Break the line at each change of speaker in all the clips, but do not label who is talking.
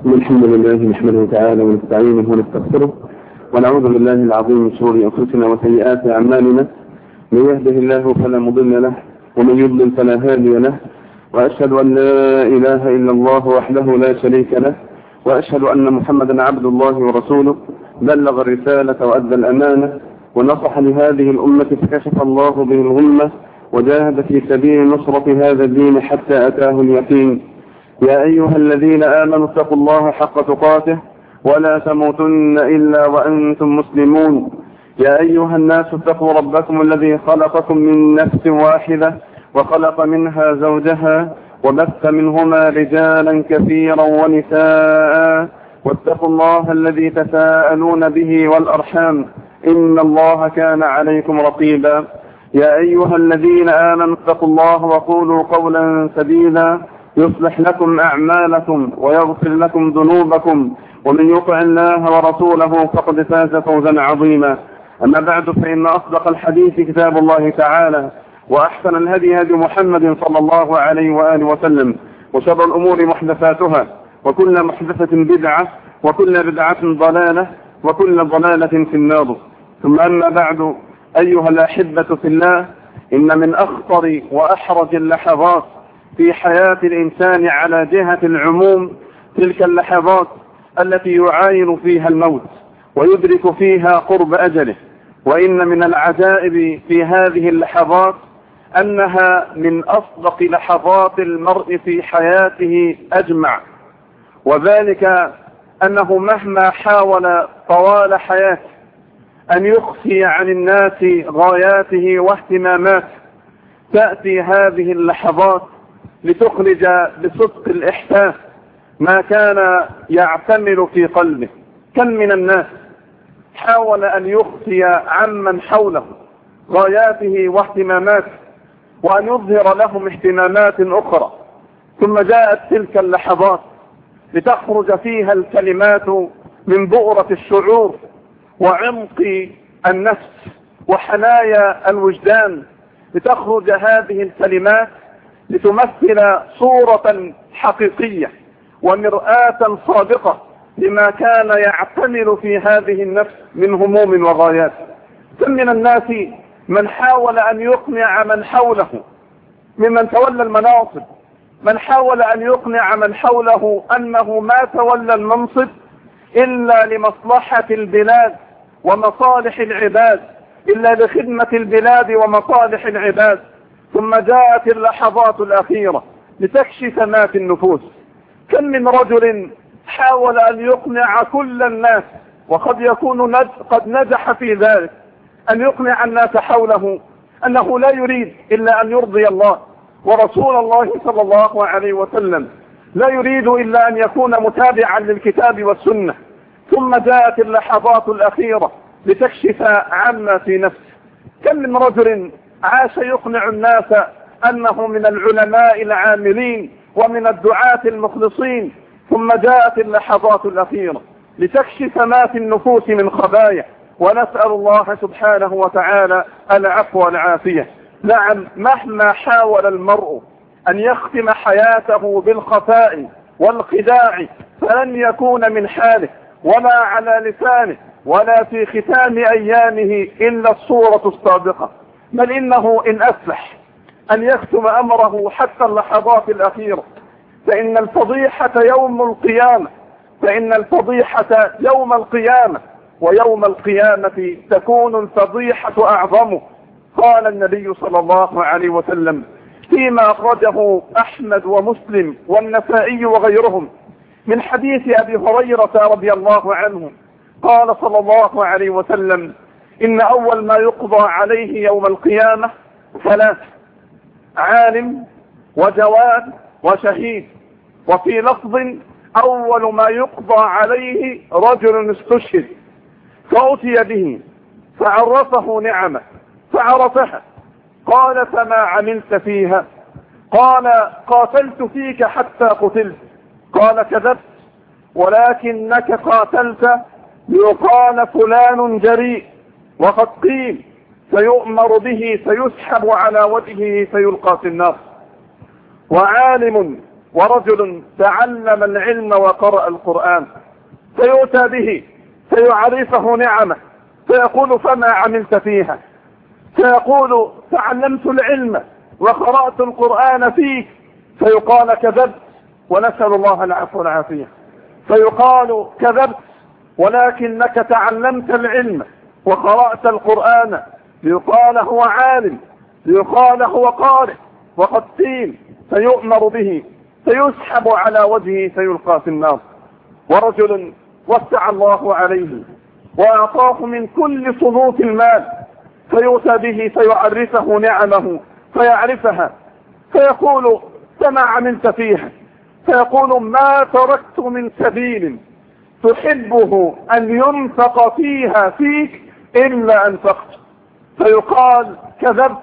الحمد لله نحمده تعالى ونستعينه ونستغفره ونعوذ بالله العظيم من شرور انفسنا وسيئات اعمالنا. من يهده الله فلا مضل له ومن يضلل فلا هادي له، واشهد ان لا اله الا الله وحده لا شريك له، واشهد ان محمدا عبد الله ورسوله بلغ الرسالة وادى الامانة ونصح لهذه الامة فكشف الله به الغمة وجاهد في سبيل نصرة هذا الدين حتى اتاه اليقين. يا أيها الذين آمنوا اتقوا الله حق تقاته ولا تموتن إلا وأنتم مسلمون. يا أيها الناس اتقوا ربكم الذي خلقكم من نفس واحدة وخلق منها زوجها وبث منهما رجالا كثيرا ونساء، واتقوا الله الذي تساءلون به والأرحام إن الله كان عليكم رقيبا. يا أيها الذين آمنوا اتقوا الله وقولوا قولا سديدا يصلح لكم أعمالكم ويغفر لكم ذنوبكم، ومن يطع الله ورسوله فقد فاز فوزا عظيما. أما بعد، فإن أصدق الحديث كتاب الله تعالى، وأحسن الهدي هدي محمد صلى الله عليه وآله وسلم، وشر الأمور محدثاتها، وكل محدثة بدعة، وكل بدعة ضلالة، وكل ضلالة في النار. ثم أما بعد، أيها الأحبة في الله، إن من أخطر وأحرج اللحظات في حياة الإنسان على جهة العموم تلك اللحظات التي يعاين فيها الموت ويدرك فيها قرب أجله. وإن من العجائب في هذه اللحظات أنها من أصدق لحظات المرء في حياته أجمع، وذلك أنه مهما حاول طوال حياته أن يخفي عن الناس غاياته واهتماماته، تأتي هذه اللحظات لتخرج بصدق الإحساس ما كان يعتمل في قلبه. كم من الناس حاول أن يخفي عمن حوله غاياته واهتماماته وأن يظهر لهم اهتمامات أخرى، ثم جاءت تلك اللحظات لتخرج فيها الكلمات من بؤرة الشعور وعمق النفس وحنايا الوجدان، لتخرج هذه الكلمات لتمثل صورة حقيقية ومرآة صادقة لما كان يعتمل في هذه النفس من هموم وغايات. كم من الناس من حاول أن يقنع من حوله ممن تولى المناصب، من حاول أن يقنع من حوله أنه ما تولى المنصب إلا لمصلحة البلاد ومصالح العباد، إلا لخدمة البلاد ومصالح العباد. ثم جاءت اللحظات الأخيرة لتكشف ما في النفوس. كم من رجل حاول أن يقنع كل الناس، وقد يكون قد نجح في ذلك، أن يقنع الناس حوله أنه لا يريد إلا أن يرضي الله ورسول الله صلى الله عليه وسلم، لا يريد إلا أن يكون متابعا للكتاب والسنة. ثم جاءت اللحظات الأخيرة لتكشف عما في نفسه. كم من رجل عاش يقنع الناس أنه من العلماء العاملين ومن الدعاة المخلصين، ثم جاءت اللحظات الأخيرة لتكشف ما في النفوس من خبايا، ونسأل الله سبحانه وتعالى العفو والعافية. نعم، مهما حاول المرء أن يختم حياته بالخفاء والخداع فلن يكون من حاله ولا على لسانه ولا في ختام أيامه إلا الصورة الصادقة، بل إنه إن أفلح أن يختم أمره حتى اللحظات الأخيرة، فإن الفضيحة يوم القيامة، فإن الفضيحة يوم القيامة، ويوم القيامة تكون الفضيحة أعظم. قال النبي صلى الله عليه وسلم فيما أخرجه أحمد ومسلم والنسائي وغيرهم من حديث أبي هريرة رضي الله عنه، قال صلى الله عليه وسلم إن أول ما يقضى عليه يوم القيامة ثلاث: عالم وجواد وشهيد. وفي لفظ أول ما يقضى عليه رجل استشهد فأتي به فعرفه نعمه فعرفها، قال فما عملت فيها؟ قال قاتلت فيك حتى قتلت. قال كذبت، ولكنك قاتلت ليقال فلان جريء، وقد قيل فيؤمر به فيسحب على وجهه فيلقى في النار. وعالم
ورجل تعلم العلم وقرأ القرآن، فيؤتى به فيعرفه نعمه، فيقول فما عملت فيها؟ فيقول تعلمت العلم وقرأت القرآن فيك، فيقال كذبت، ونسأل الله العفو والعافية. فيقال كذبت ولكنك تعلمت العلم وقرأت القرآن، ليقال هو عالم، ليقال هو قارئ، وقد قيل فيؤمر به فيسحب على وجهه فيلقى في النار. ورجل وسع الله عليه وأعطاه من كل صنوف المال، فيؤتى به فيعرفه نعمه فيعرفها، فيقول فما عملت فيها؟ فيقول ما تركت من سبيل تحبه أن ينفق فيها فيك إلا أنفقت. فيقال كذبت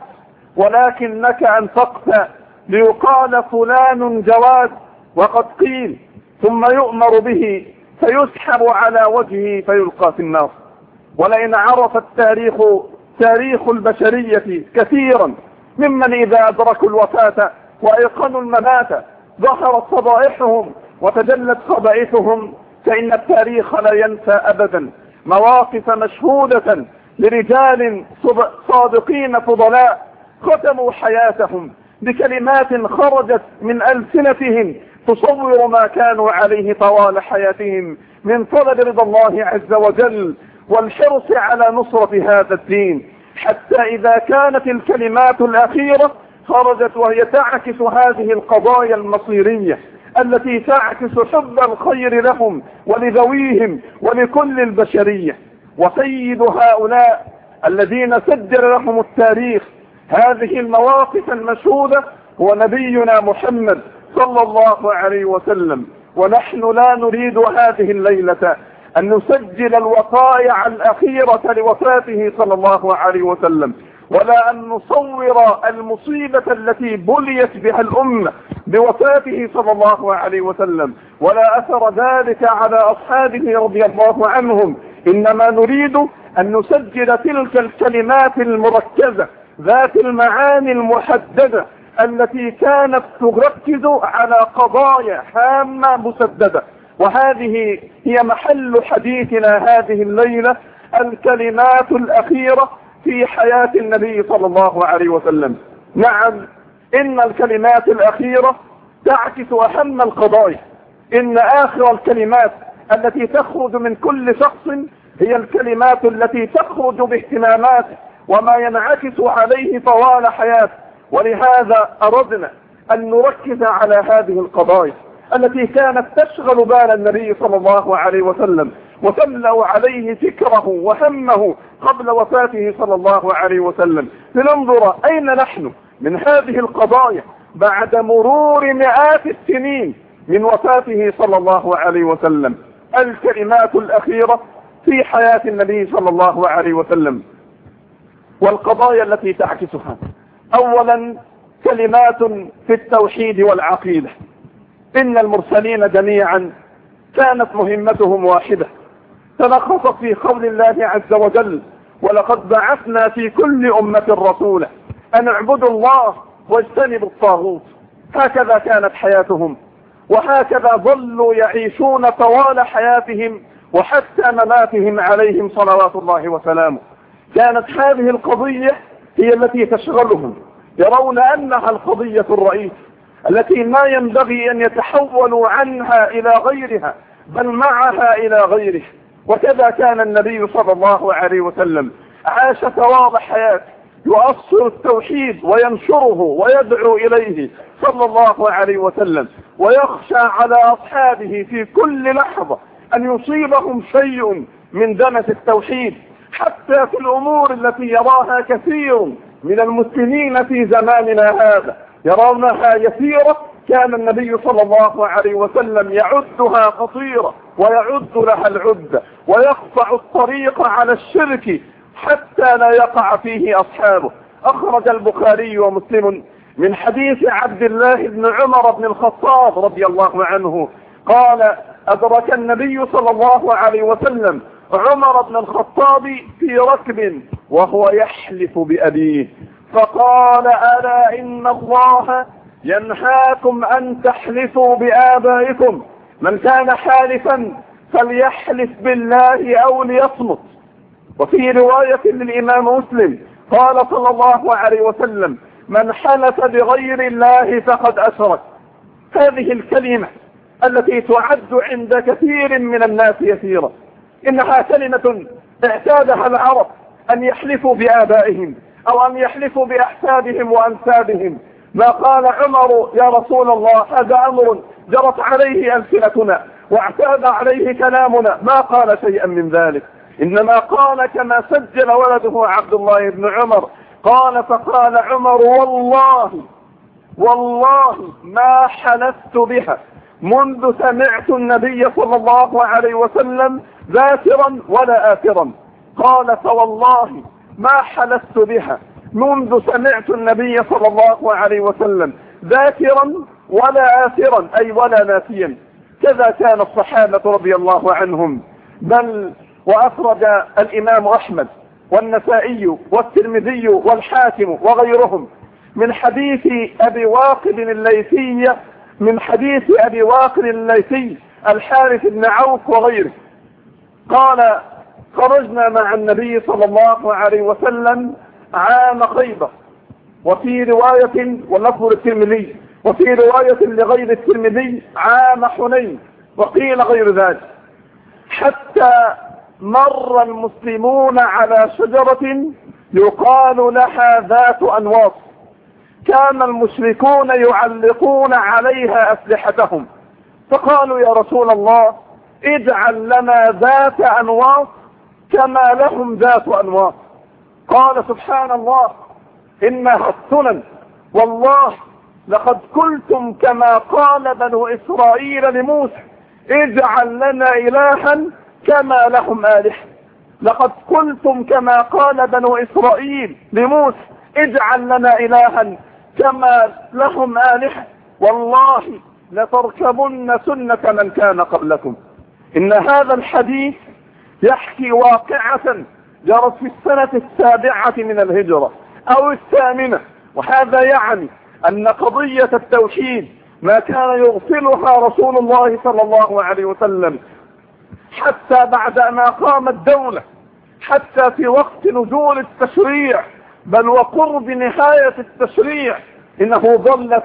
ولكنك أنفقت، ليقال فلان جواد، وقد قيل، ثم يؤمر به فيسحب على وجهه فيلقى في النار. ولئن عرف التاريخ تاريخ البشرية كثيرا ممن إذا أدركوا الوفاة وأيقنوا الممات ظهرت فضائحهم وتجلت خبائثهم، فإن التاريخ لا ينسى أبدا مواقف مشهودة لرجال صادقين فضلاء ختموا حياتهم بكلمات خرجت من ألسنتهم تصور ما كانوا عليه طوال حياتهم من طلب رضا الله عز وجل والحرص على نصرة هذا الدين، حتى إذا كانت الكلمات الأخيرة خرجت وهي تعكس هذه القضايا المصيرية التي تعكس حب الخير لهم ولذويهم ولكل البشرية. وسيد هؤلاء الذين سجل لهم التاريخ هذه المواقف المشهودة هو نبينا محمد صلى الله عليه وسلم. ونحن لا نريد هذه الليلة أن نسجل الوقائع الأخيرة لوفاته صلى الله عليه وسلم، ولا أن نصور المصيبة التي بليت بها الأمة بوفاته صلى الله عليه وسلم، ولا أثر ذلك على أصحابه رضي الله عنهم. إنما نريد أن نسجل تلك الكلمات المركزة ذات المعاني المحددة التي كانت تركز على قضايا هامة مسددة. وهذه هي محل حديثنا هذه الليلة، الكلمات الأخيرة في حياة النبي صلى الله عليه وسلم. نعم، إن الكلمات الأخيرة تعكس أهم القضايا. إن آخر الكلمات التي تخرج من كل شخص هي الكلمات التي تخرج باهتماماته وما ينعكس عليه طوال حياته. ولهذا أردنا أن نركز على هذه القضايا التي كانت تشغل بال النبي صلى الله عليه وسلم وتملأ عليه فكره وهمه قبل وفاته صلى الله عليه وسلم، لننظر أين نحن من هذه القضايا بعد مرور مئات السنين من وفاته صلى الله عليه وسلم. الكلمات الأخيرة في حياة النبي صلى الله عليه وسلم والقضايا التي تعكسها. أولا، كلمات في التوحيد والعقيدة. إن المرسلين جميعا كانت مهمتهم واحدة، تلخصت في قول الله عز وجل: ولقد بعثنا في كل أمة رسولا أن اعبدوا الله واجتنبوا الطاغوت. هكذا كانت حياتهم، وهكذا ظلوا يعيشون طوال حياتهم وحتى مماتهم عليهم صلوات الله وسلامه. كانت هذه القضية هي التي تشغلهم، يرون أنها القضية الرئيسة التي ما ينبغي أن يتحولوا عنها إلى غيرها بل معها إلى غيره. وكذا كان النبي صلى الله عليه وسلم، عاش طوال حياته يؤصل التوحيد وينشره ويدعو إليه صلى الله عليه وسلم، ويخشى على أصحابه في كل لحظة أن يصيبهم شيء من دنس التوحيد، حتى في الأمور التي يراها كثير من المسلمين في زماننا هذا يرونها يسيرة، كان النبي صلى الله عليه وسلم يعدها خطيرة ويعد لها العدة ويقطع الطريق على الشرك حتى لا يقع فيه أصحابه. أخرج البخاري ومسلم من حديث عبد الله بن عمر بن الخطاب رضي الله عنه قال: أدرك النبي صلى الله عليه وسلم عمر بن الخطاب في ركب وهو يحلف بأبيه، فقال: ألا إن الله ينهاكم أن تحلفوا بآبائكم، من كان حالفا فليحلف بالله أو ليصمت. وفي رواية للإمام مسلم قال صلى الله عليه وسلم: من حلف بغير الله فقد أشرك. هذه الكلمة التي تعد عند كثير من الناس يسيرة، إنها كلمة اعتادها العرب أن يحلفوا بآبائهم أو أن يحلفوا بأحسابهم وأنسابهم. ما قال عمر: يا رسول الله هذا أمر جرت عليه ألسنتنا واعتاد عليه كلامنا، ما قال شيئا من ذلك، إنما قال كما سجل ولده عبد الله بن عمر، قال: فقال عمر: والله ما حلفت بها منذ سمعت النبي صلى الله عليه وسلم ذاكرا ولا آثرا. قال: فوالله ما حلفت بها منذ سمعت النبي صلى الله عليه وسلم ذاكرا ولا آثرا، أي ولا ناسيا. كذا كان الصحابة رضي الله عنهم. بل وأخرج الإمام أحمد والنسائي والترمذي والحاكم وغيرهم من حديث أبي واقد الليثي، من حديث أبي واقد الليثي الحارث بن عوف وغيره، قال: خرجنا مع النبي صلى الله عليه وسلم عام خيبر، وفي رواية واللفظ الترمذي، وفي رواية لغير الترمذي عام حنين، وقيل غير ذلك، حتى مر المسلمون على شجرة يقال لها ذات أنواط، كان المشركون يعلقون عليها أسلحتهم، فقالوا: يا رسول الله اجعل لنا ذات أنواط كما لهم ذات أنواط. قال: سبحان الله، إنها السنن، والله لقد قلتم كما قال بنو إسرائيل لموسى: اجعل لنا إلها كما لهم آلهة. لقد قلتم كما قال بنو إسرائيل لموسى: اجعل لنا إلها كما لهم آلهة، والله لتركبن سنة من كان قبلكم. إن هذا الحديث يحكي واقعة جرت في السنة 7 من الهجرة أو 8، وهذا يعني أن قضية التوحيد ما كان يغفلها رسول الله صلى الله عليه وسلم حتى بعد ما قامت دولة، حتى في وقت نزول التشريع، بل وقرب نهاية التشريع، إنه ظل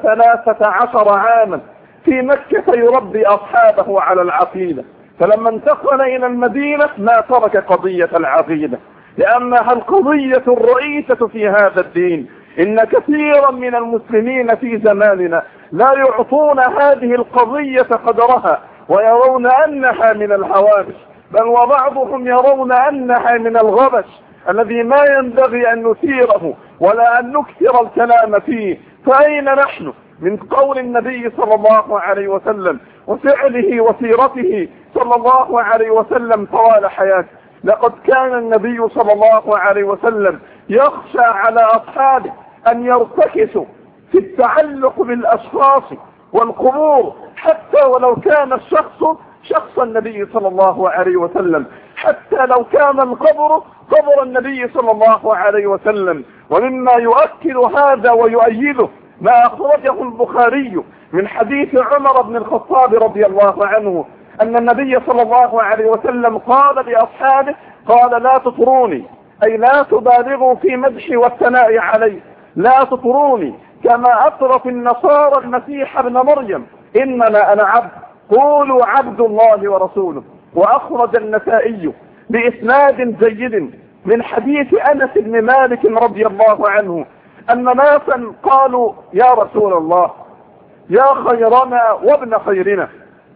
13 عاما في مكة يربي أصحابه على العقيدة. فلما انتقل إلى المدينة ما ترك قضية العقيدة، لأنها القضية الرئيسة في هذا الدين. إن كثيرا من المسلمين في زماننا لا يعطون هذه القضية قدرها، ويرون أنها من الهوامش، بل وبعضهم يرون أنها من الغبش الذي ما ينبغي أن نثيره ولا أن نكثر الكلام فيه. فأين نحن من قول النبي صلى الله عليه وسلم وفعله وسيرته صلى الله عليه وسلم طوال حياته؟ لقد كان النبي صلى الله عليه وسلم يخشى على أصحابه أن يرتكسوا في التعلق بالأشخاص والقبور، حتى ولو كان الشخص شخص النبي صلى الله عليه وسلم، حتى لو كان القبر قبر النبي صلى الله عليه وسلم. ومما يؤكد هذا ويؤيده ما أخرجه البخاري من حديث عمر بن الخطاب رضي الله عنه أن النبي صلى الله عليه وسلم قال لأصحابه: قال: لا تطروني، أي لا تبالغوا في مدحي والثناء علي، لا تطروني كما أطرت النصارى المسيح ابن مريم، إنما أنا عبد، قولوا عبد الله ورسوله. وأخرج النسائي بإسناد جيد من حديث أنس بن مالك رضي الله عنه أن ناسا قالوا: يا رسول الله، يا خيرنا وابن خيرنا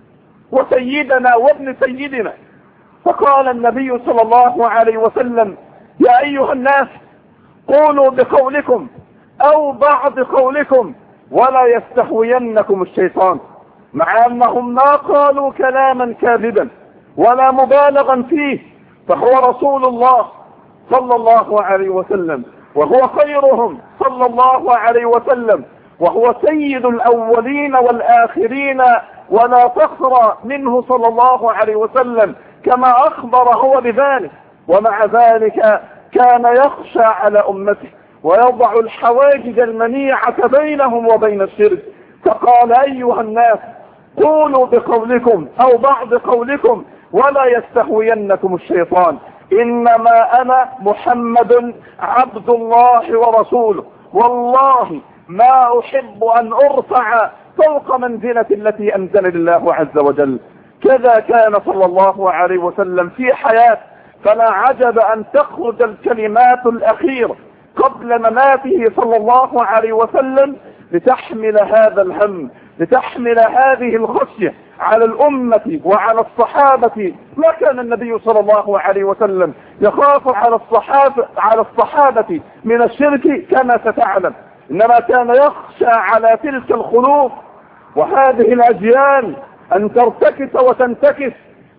وسيدنا وابن سيدنا. فقال النبي صلى الله عليه وسلم: يا أيها الناس، قولوا بقولكم أو بعض قولكم ولا يستهوينكم الشيطان. مع أنهم ما قالوا كلاما كاذبا ولا مبالغا فيه، فهو رسول الله صلى الله عليه وسلم، وهو خيرهم صلى الله عليه وسلم، وهو سيد الأولين والآخرين، ولا فخر منه صلى الله عليه وسلم كما أخبر هو بذلك. ومع ذلك كان يخشى على أمته ويضع الحواجز المنيعة بينهم وبين الشرك. فقال أيها الناس قولوا بقولكم أو بعض قولكم ولا يستهوينكم الشيطان، إنما أنا محمد عبد الله ورسوله، والله ما أحب أن أرفع فوق منزلة التي أنزل الله عز وجل. كذا كان صلى الله عليه وسلم في حياة، فلا عجب أن تخرج الكلمات الأخيرة قبل مماته صلى الله عليه وسلم لتحمل هذا الهم، لتحمل هذه الخشية على الأمة وعلى الصحابة. ما كان النبي صلى الله عليه وسلم يخاف على الصحابة من الشرك كما ستعلم، إنما كان يخشى على تلك الخلوق وهذه الأجيال أن ترتكس وتنتكس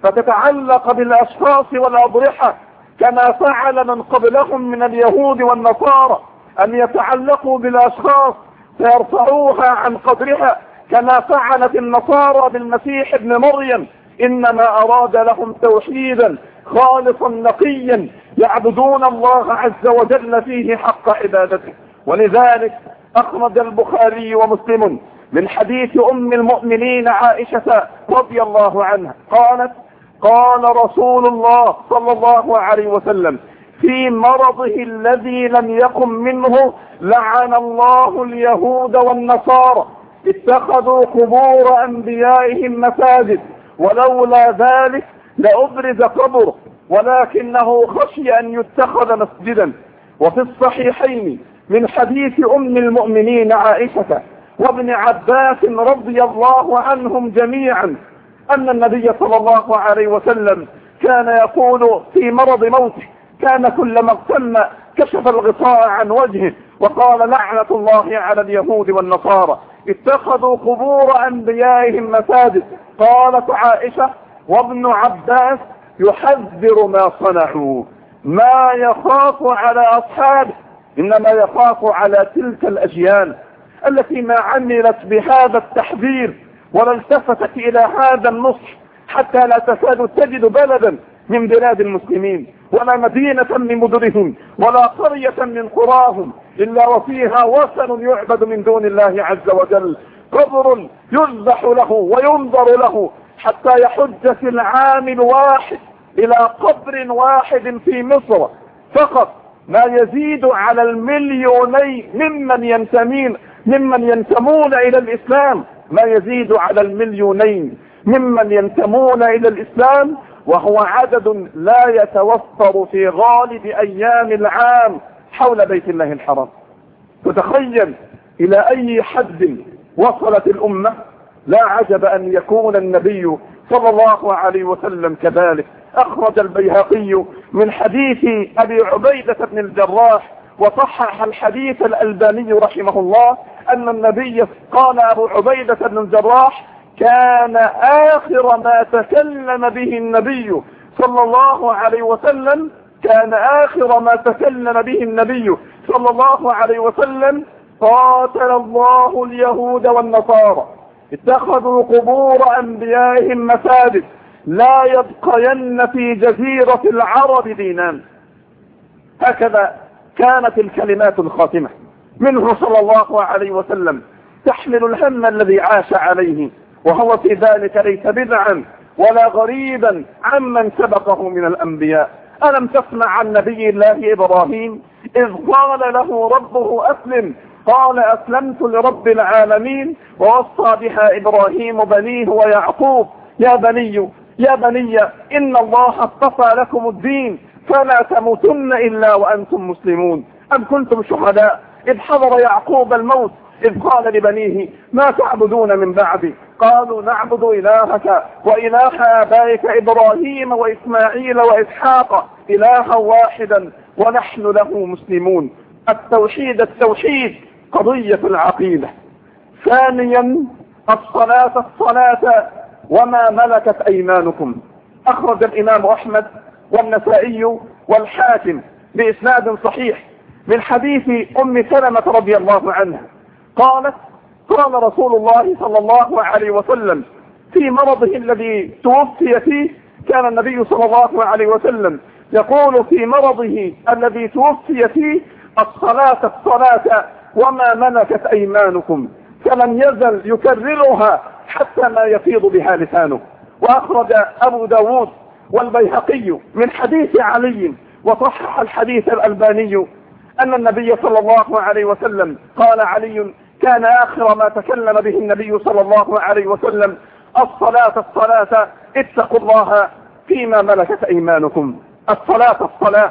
فتتعلق بالأشخاص والأضرحة، كما فعل من قبلهم من اليهود والنصارى أن يتعلقوا بالأشخاص فيرفعوها عن قدرها، كما فعلت النصارى بالمسيح ابن مريم. إنما أراد لهم توحيدا خالصا نقيا يعبدون الله عز وجل فيه حق عبادته. ولذلك أخرج البخاري ومسلم من حديث أم المؤمنين عائشة رضي الله عنها قالت: قال رسول الله صلى الله عليه وسلم في مرضه الذي لم يقم منه: لعن الله اليهود والنصارى اتخذوا قبور أنبيائهم مساجد، ولولا ذلك لأبرز قبره ولكنه خشي أن يتخذ مسجدا. وفي الصحيحين من حديث أم المؤمنين عائشة وابن عباس رضي الله عنهم جميعا أن النبي صلى الله عليه وسلم كان يقول في مرض موته، كان كلما اغتم كشف الغطاء عن وجهه وقال: لعنة الله على اليهود والنصارى اتخذوا قبور أنبيائهم مساجد. قالت عائشة وابن عباس: يحذر ما صنعوا، ما يخاف على أصحابه، إنما يخاف على تلك الأجيال التي ما عملت بهذا التحذير ولا التفتت إلى هذا النصح، حتى لا تكاد تجد بلدا من بلاد المسلمين ولا مدينة من مدنهم ولا قرية من قراهم إلا وفيها وثن يعبد من دون الله عز وجل، قبر يذبح له وينظر له، حتى يحج في العام الواحد إلى قبر واحد في مصر فقط ما يزيد على المليونين ممن ينتمون إلى الإسلام، ما يزيد على المليونين ممن ينتمون إلى الإسلام، وهو عدد لا يتوفر في غالب أيام العام حول بيت الله الحرام. تتخيل إلى أي حد وصلت الأمة؟ لا عجب أن يكون النبي صلى الله عليه وسلم كذلك. أخرج البيهقي من حديث أبي عبيدة بن الجراح وصحح الحديث الألباني رحمه الله أن النبي قال أبو عبيدة بن الجراح: كان آخر ما تكلم به النبي صلى الله عليه وسلم، كان آخر ما تكلم به النبي صلى الله عليه وسلم: قاتل الله اليهود والنصارى اتخذوا قبور أنبيائهم مساجد، لا يبقين في جزيرة العرب دينان. هكذا كانت الكلمات الخاتمة منه صلى الله عليه وسلم تحمل الهم الذي عاش عليه، وهو في ذلك ليس بدعا ولا غريبا عمن سبقه من الأنبياء. ألم تسمع عن نبي الله إبراهيم إذ قال له ربه أسلم قال: أسلمت لرب العالمين، ووصى بها إبراهيم بنيه ويعقوب: يا بني إن الله اصطفى لكم الدين فلا تموتن إلا وأنتم مسلمون. أم كنتم شهداء إذ حضر يعقوب الموت إذ قال لبنيه: ما تعبدون من بعدي؟ قالوا: نعبد إلهك وإله آبائك إبراهيم وإسماعيل وإسحاق إلها واحدا ونحن له مسلمون. التوحيد قضية العقيدة. ثانيا الصلاة وما ملكت أيمانكم. أخرج الإمام أحمد والنسائي والحاكم بإسناد صحيح من حديث أم سلمة رضي الله عنها قالت: قال رسول الله صلى الله عليه وسلم في مرضه الذي توفي فيه، كان النبي صلى الله عليه وسلم يقول في مرضه الذي توفي فيه: الصلاة الصلاة وما ملكت أيمانكم، فلم يزل يكررها حتى ما يفيض بها لسانه. وأخرج أبو داود والبيهقي من حديث علي وصحح الحديث الألباني أن النبي صلى الله عليه وسلم قال: علي كان آخر ما تكلم به النبي صلى الله عليه وسلم: الصلاة الصلاة، اتقوا الله فيما ملكت أيمانكم. الصلاة الصلاة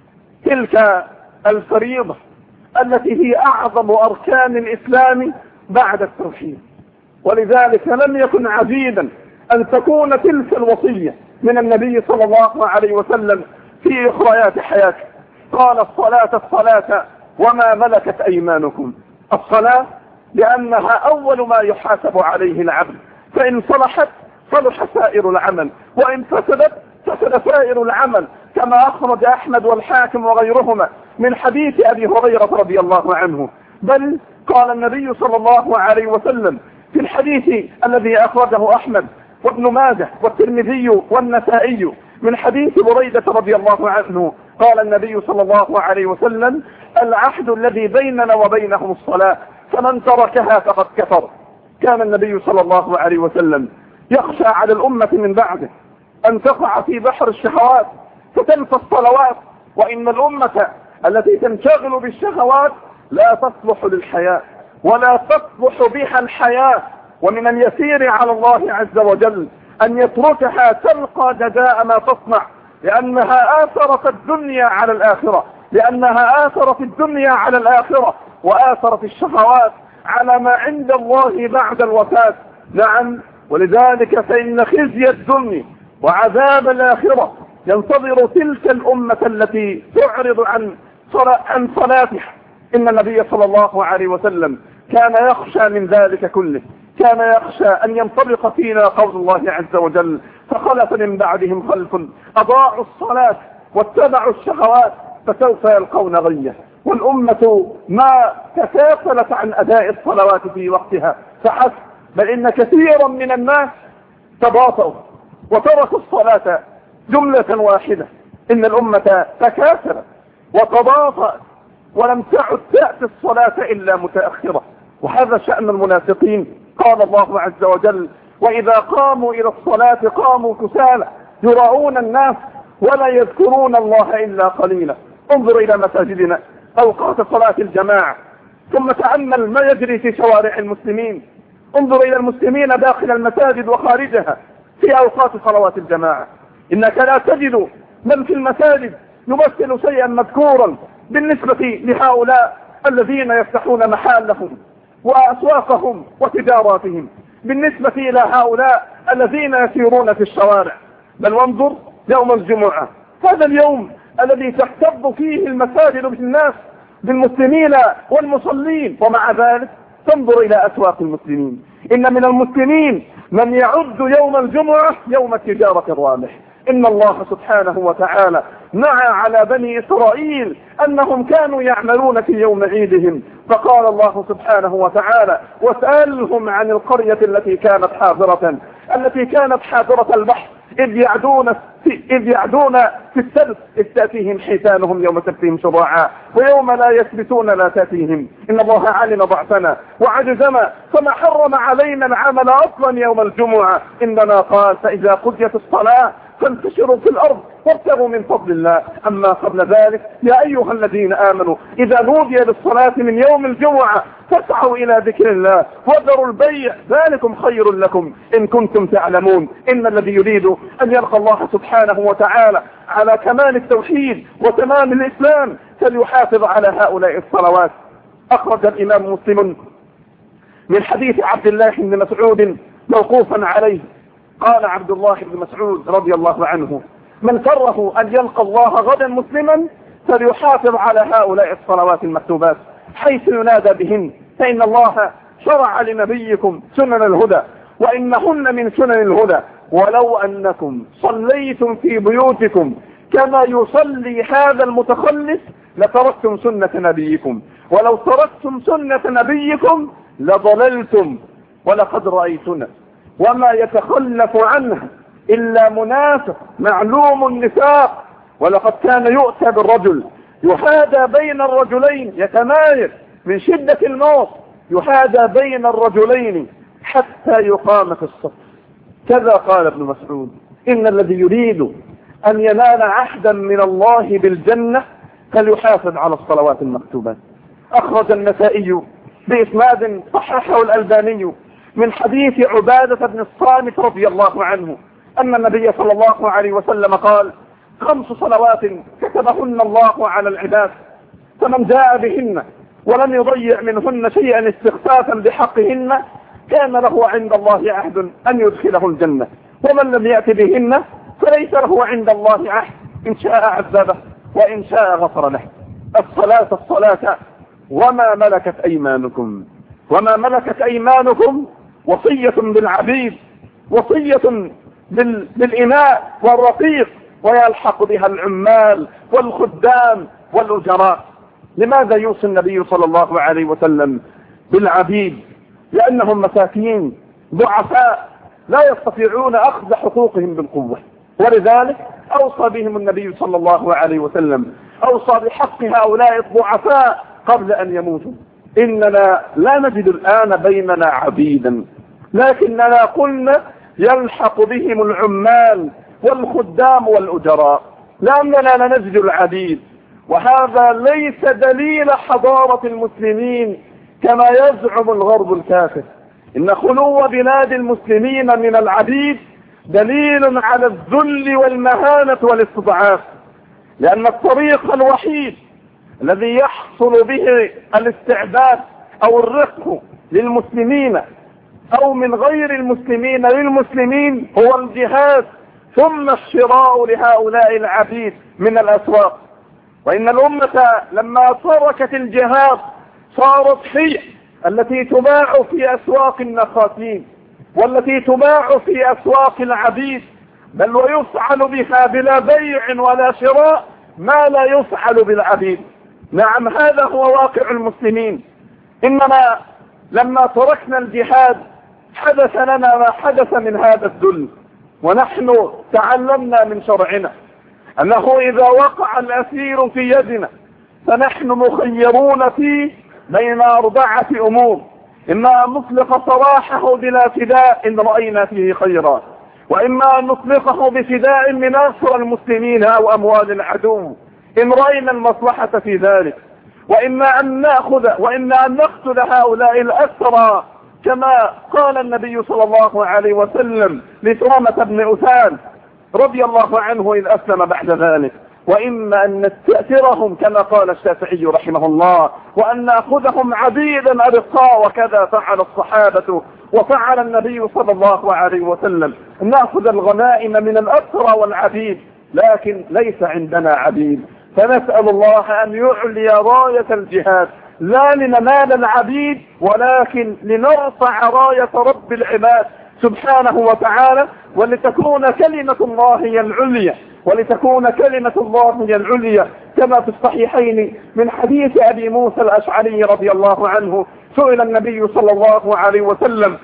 تلك الفريضة التي هي أعظم أركان الإسلام بعد التوحيد، ولذلك لم يكن عجيبا أن تكون تلك الوصية من النبي صلى الله عليه وسلم في أخريات حياته. قال: الصلاة الصلاة وما ملكت أيمانكم. الصلاة لأنها أول ما يحاسب عليه العبد، فإن صلحت صلح سائر العمل، وإن فسدت فسد سائر العمل، كما أخرج أحمد والحاكم وغيرهما من حديث أبي هريرة رضي الله عنه. بل قال النبي صلى الله عليه وسلم في الحديث الذي أخرجه أحمد وابن ماجه والترمذي والنسائي من حديث بريدة رضي الله عنه، قال النبي صلى الله عليه وسلم: العهد الذي بيننا وبينهم الصلاة، فمن تركها فقد كفر. كان النبي صلى الله عليه وسلم يخشى على الأمة من بعده أن تقع في بحر الشهوات فتنسى الصلوات، وإن الأمة التي تنشغل بالشهوات لا تصلح للحياة ولا تصلح بها الحياة. ومن اليسير على الله عز وجل أن يتركها تلقى جزاء ما تصنع، لأنها آثرت الدنيا على الآخرة، لأنها آثرت الدنيا على الآخرة وآثرت الشهوات على ما عند الله بعد الوفاة. نعم، ولذلك فإن خزي الدنيا وعذاب الآخرة ينتظر تلك الأمة التي تعرض عن صلاتها. إن النبي صلى الله عليه وسلم كان يخشى من ذلك كله، كان يخشى أن ينطبق فينا قول الله عز وجل: فخلف من بعدهم خلف أضاعوا الصلاة واتبعوا الشهوات فسوف يلقون غيا. والأمة ما تكاسلت عن أداء الصلوات في وقتها فحسب، بل إن كثيرا من الناس تباطؤوا وتركوا الصلاة جملة واحدة. إن الأمة تكاسلت وتباطأت ولم تعد تأتي الصلاة إلا متأخرة، وهذا شأن المنافقين. قال الله عز وجل: وإذا قاموا إلى الصلاة قاموا كسالى يراؤون الناس ولا يذكرون الله إلا قليلا. انظر إلى مساجدنا أوقات صلاة الجماعة، ثم تأمل ما يجري في شوارع المسلمين. انظر إلى المسلمين داخل المساجد وخارجها في أوقات صلوات الجماعة. إنك لا تجد من في المساجد يمثل شيئا مذكورا بالنسبة لهؤلاء الذين يفتحون محالهم وأسواقهم وتجاراتهم، بالنسبة إلى هؤلاء الذين يسيرون في الشوارع. بل وانظر يوم الجمعة، هذا اليوم الذي تحتض فيه المساجد بالناس بالمسلمين والمصلين، ومع ذلك تنظر إلى أسواق المسلمين. إن من المسلمين من يعد يوم الجمعة يوم التجارة الرابح. إن الله سبحانه وتعالى نعى على بني إسرائيل أنهم كانوا يعملون في يوم عيدهم، فقال الله سبحانه وتعالى: واسألهم عن القرية التي كانت حاضرة البحر إذ يعدون في السبت إذ تأتيهم حيتانهم يوم سبتهم شرعا ويوم لا يثبتون لا تأتيهم. إن الله علم ضعفنا وعجزنا فما حرم علينا العمل أصلا يوم الجمعة، إنما قال: فإذا قضيت الصلاة فانتشروا في الأرض وابتغوا من فضل الله. أما قبل ذلك: يا أيها الذين آمنوا إذا نودي للصلاة من يوم الجمعة فاسعوا إلى ذكر الله وذروا البيع ذلكم خير لكم إن كنتم تعلمون. إن الذي يريد أن يلقى الله سبحانه وتعالى على كمال التوحيد وتمام الإسلام فليحافظ على هؤلاء الصلوات. أخرج الإمام مسلم من حديث عبد الله بن مسعود موقوفا عليه، قال عبد الله بن مسعود رضي الله عنه: من سره أن يلقى الله غدا مسلما فليحافظ على هؤلاء الصلوات المكتوبات حيث ينادى بهن، فإن الله شرع لنبيكم سنن الهدى وإنهن من سنن الهدى، ولو أنكم صليتم في بيوتكم كما يصلي هذا المتخلف لتركتم سنة نبيكم، ولو تركتم سنة نبيكم لضللتم، ولقد رأيتنا وما يتخلف عنه إلا منافق معلوم النفاق. ولقد كان يؤتى بالرجل يحادى بين الرجلين، يتمايل من شدة الموت، يحادى بين الرجلين حتى يقام في الصف. كذا قال ابن مسعود: إن الذي يريد أن ينال عهدا من الله بالجنة فليحافظ على الصلوات المكتوبات. أخرج النسائي بإسناد صححه الألباني من حديث عبادة بن الصامت رضي الله عنه أن النبي صلى الله عليه وسلم قال: 5 صلوات كتبهن الله على العباد، فمن جاء بهن ولم يضيع منهن شيئا استخفافا بحقهن كان له عند الله عهد أن يدخله الجنة، ومن لم يأت بهن فليس له عند الله عهد، إن شاء عذبه وإن شاء غفر له. الصلاة وما ملكت أيمانكم. وما ملكت أيمانكم وصية بالعبيد، وصية بالإناء والرقيق، ويلحق بها العمال والخدام والأجراء. لماذا يوصي النبي صلى الله عليه وسلم بالعبيد؟ لأنهم مساكين ضعفاء لا يستطيعون أخذ حقوقهم بالقوة، ولذلك أوصى بهم النبي صلى الله عليه وسلم، أوصى بحق هؤلاء الضعفاء قبل أن يموتوا. إننا لا نجد الآن بيننا عبيدا، لكننا قلنا يلحق بهم العمال والخدام والأجراء، لأننا لا نجد العبيد. وهذا ليس دليل حضارة المسلمين كما يزعم الغرب الكافر. إن خلو بلاد المسلمين من العبيد دليل على الذل والمهانة والاستضعاف، لأن الطريق الوحيد الذي يحصل به الاستعباد أو الرق للمسلمين أو من غير المسلمين للمسلمين هو الجهاد، ثم الشراء لهؤلاء العبيد من الأسواق. وإن الأمة لما تركت الجهاد صارت هي التي تباع في أسواق النخاسين، والتي تباع في أسواق العبيد، بل ويفعل بها بلا بيع ولا شراء ما لا يفعل بالعبيد. نعم، هذا هو واقع المسلمين. إننا لما تركنا الجهاد حدث لنا ما حدث من هذا الذل، ونحن تعلمنا من شرعنا أنه إذا وقع الأسير في يدنا فنحن مخيرون فيه بين 4 أمور: إما أن نطلق سراحه بلا فداء إن رأينا فيه خيرا، وإما أن نطلقه بفداء من أسر المسلمين أو أموال العدو إن رأينا المصلحة في ذلك، وإما أن نقتل هؤلاء الأسرى كما قال النبي صلى الله عليه وسلم لثومة بن أثال رضي الله عنه إذ أسلم بعد ذلك، وإما أن نستأثرهم كما قال الشافعي رحمه الله، وأن نأخذهم عبيدا أرقاء، وكذا فعل الصحابة وفعل النبي صلى الله عليه وسلم، نأخذ الغنائم من الأسرى والعبيد، لكن ليس عندنا عبيد. فنسأل الله أن يعلي راية الجهاد لا لننال العبيد، ولكن لنرفع راية رب العباد سبحانه وتعالى، ولتكون كلمة الله هي العليا، ولتكون كلمة الله هي العليا، كما في الصحيحين من حديث أبي موسى الأشعري رضي الله عنه سئل النبي صلى الله عليه وسلم: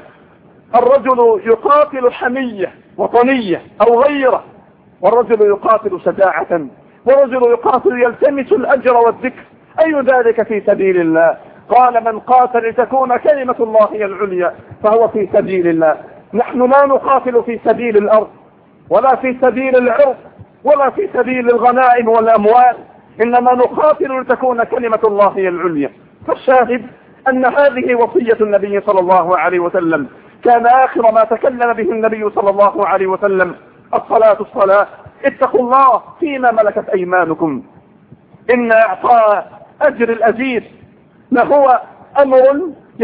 الرجل يقاتل حمية وطنية أو غيره، والرجل يقاتل شجاعة، ورجل يقاتل يلتمس الأجر والذكر، أي ذلك في سبيل الله؟ قال: من قاتل لتكون كلمة الله هي العليا فهو في سبيل الله. نحن لا نقاتل في سبيل الأرض ولا في سبيل العرض ولا في سبيل الغنائم والأموال، إنما نقاتل لتكون كلمة الله هي العليا. فالشاهد أن هذه وصية النبي صلى الله عليه وسلم، كان آخر ما تكلم به النبي صلى الله عليه وسلم: الصلاة، اتقوا الله فيما ملكت أيمانكم، إن إعطاء أجر الأجير لهو أمر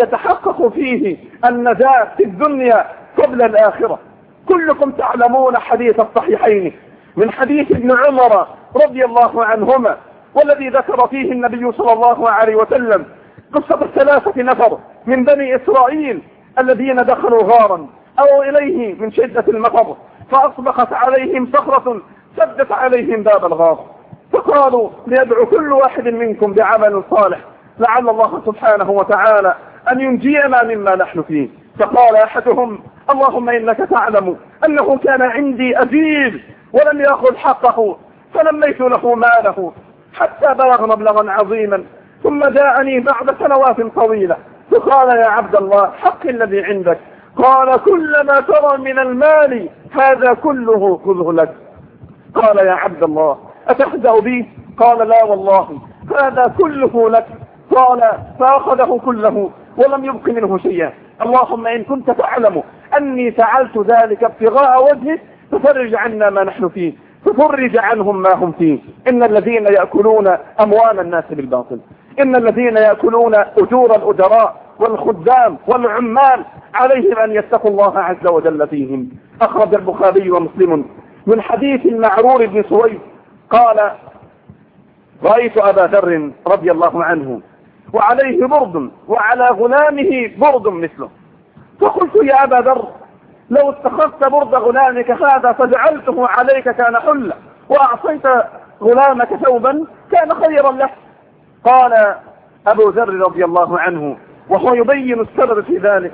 يتحقق فيه النجاة في الدنيا قبل الآخرة. كلكم تعلمون حديث الصحيحين من حديث ابن عمر رضي الله عنهما، والذي ذكر فيه النبي صلى الله عليه وسلم قصة 3 نفر من بني إسرائيل الذين دخلوا غارا أو إليه من شدة المطر، فأصبحت عليهم صخرة سدت عليهم باب الغار، فقالوا: ليدعو كل واحد منكم بعمل صالح لعل الله سبحانه وتعالى أن ينجينا مما نحن فيه. فقال أحدهم: اللهم إنك تعلم أنه كان عندي أجير ولم يأخذ حقه، فلميت له ماله حتى بلغ مبلغا عظيما، ثم جاءني بعد سنوات طويلة فقال يا عبد الله حق الذي عندك. قال كل ما ترى من المال هذا كله خذه لك. قال يا عبد الله أتخزأ بي؟ قال لا والله هذا كله لك. قال فأخذه كله ولم يبق منه شيئا. اللهم إن كنت تعلم أني فعلت ذلك ابتغاء وجهك ففرج عنا ما نحن فيه، ففرج عنهم ما هم فيه. إن الذين يأكلون أموال الناس بالباطل، إن الذين يأكلون أجور الأجراء والخدام والعمال عليهم أن يتقوا الله عز وجل فيهم. أخرج البخاري ومسلم من حديث المعرور بن سويد قال رأيت أبا ذر رضي الله عنه وعليه برد وعلى غلامه برد مثله، فقلت يا أبا ذر لو اتخذت برد غلامك هذا فجعلته عليك كان حلة، وأعطيت غلامك ثوبا كان خيرا له. قال أبو ذر رضي الله عنه وهو يبين السبب في ذلك،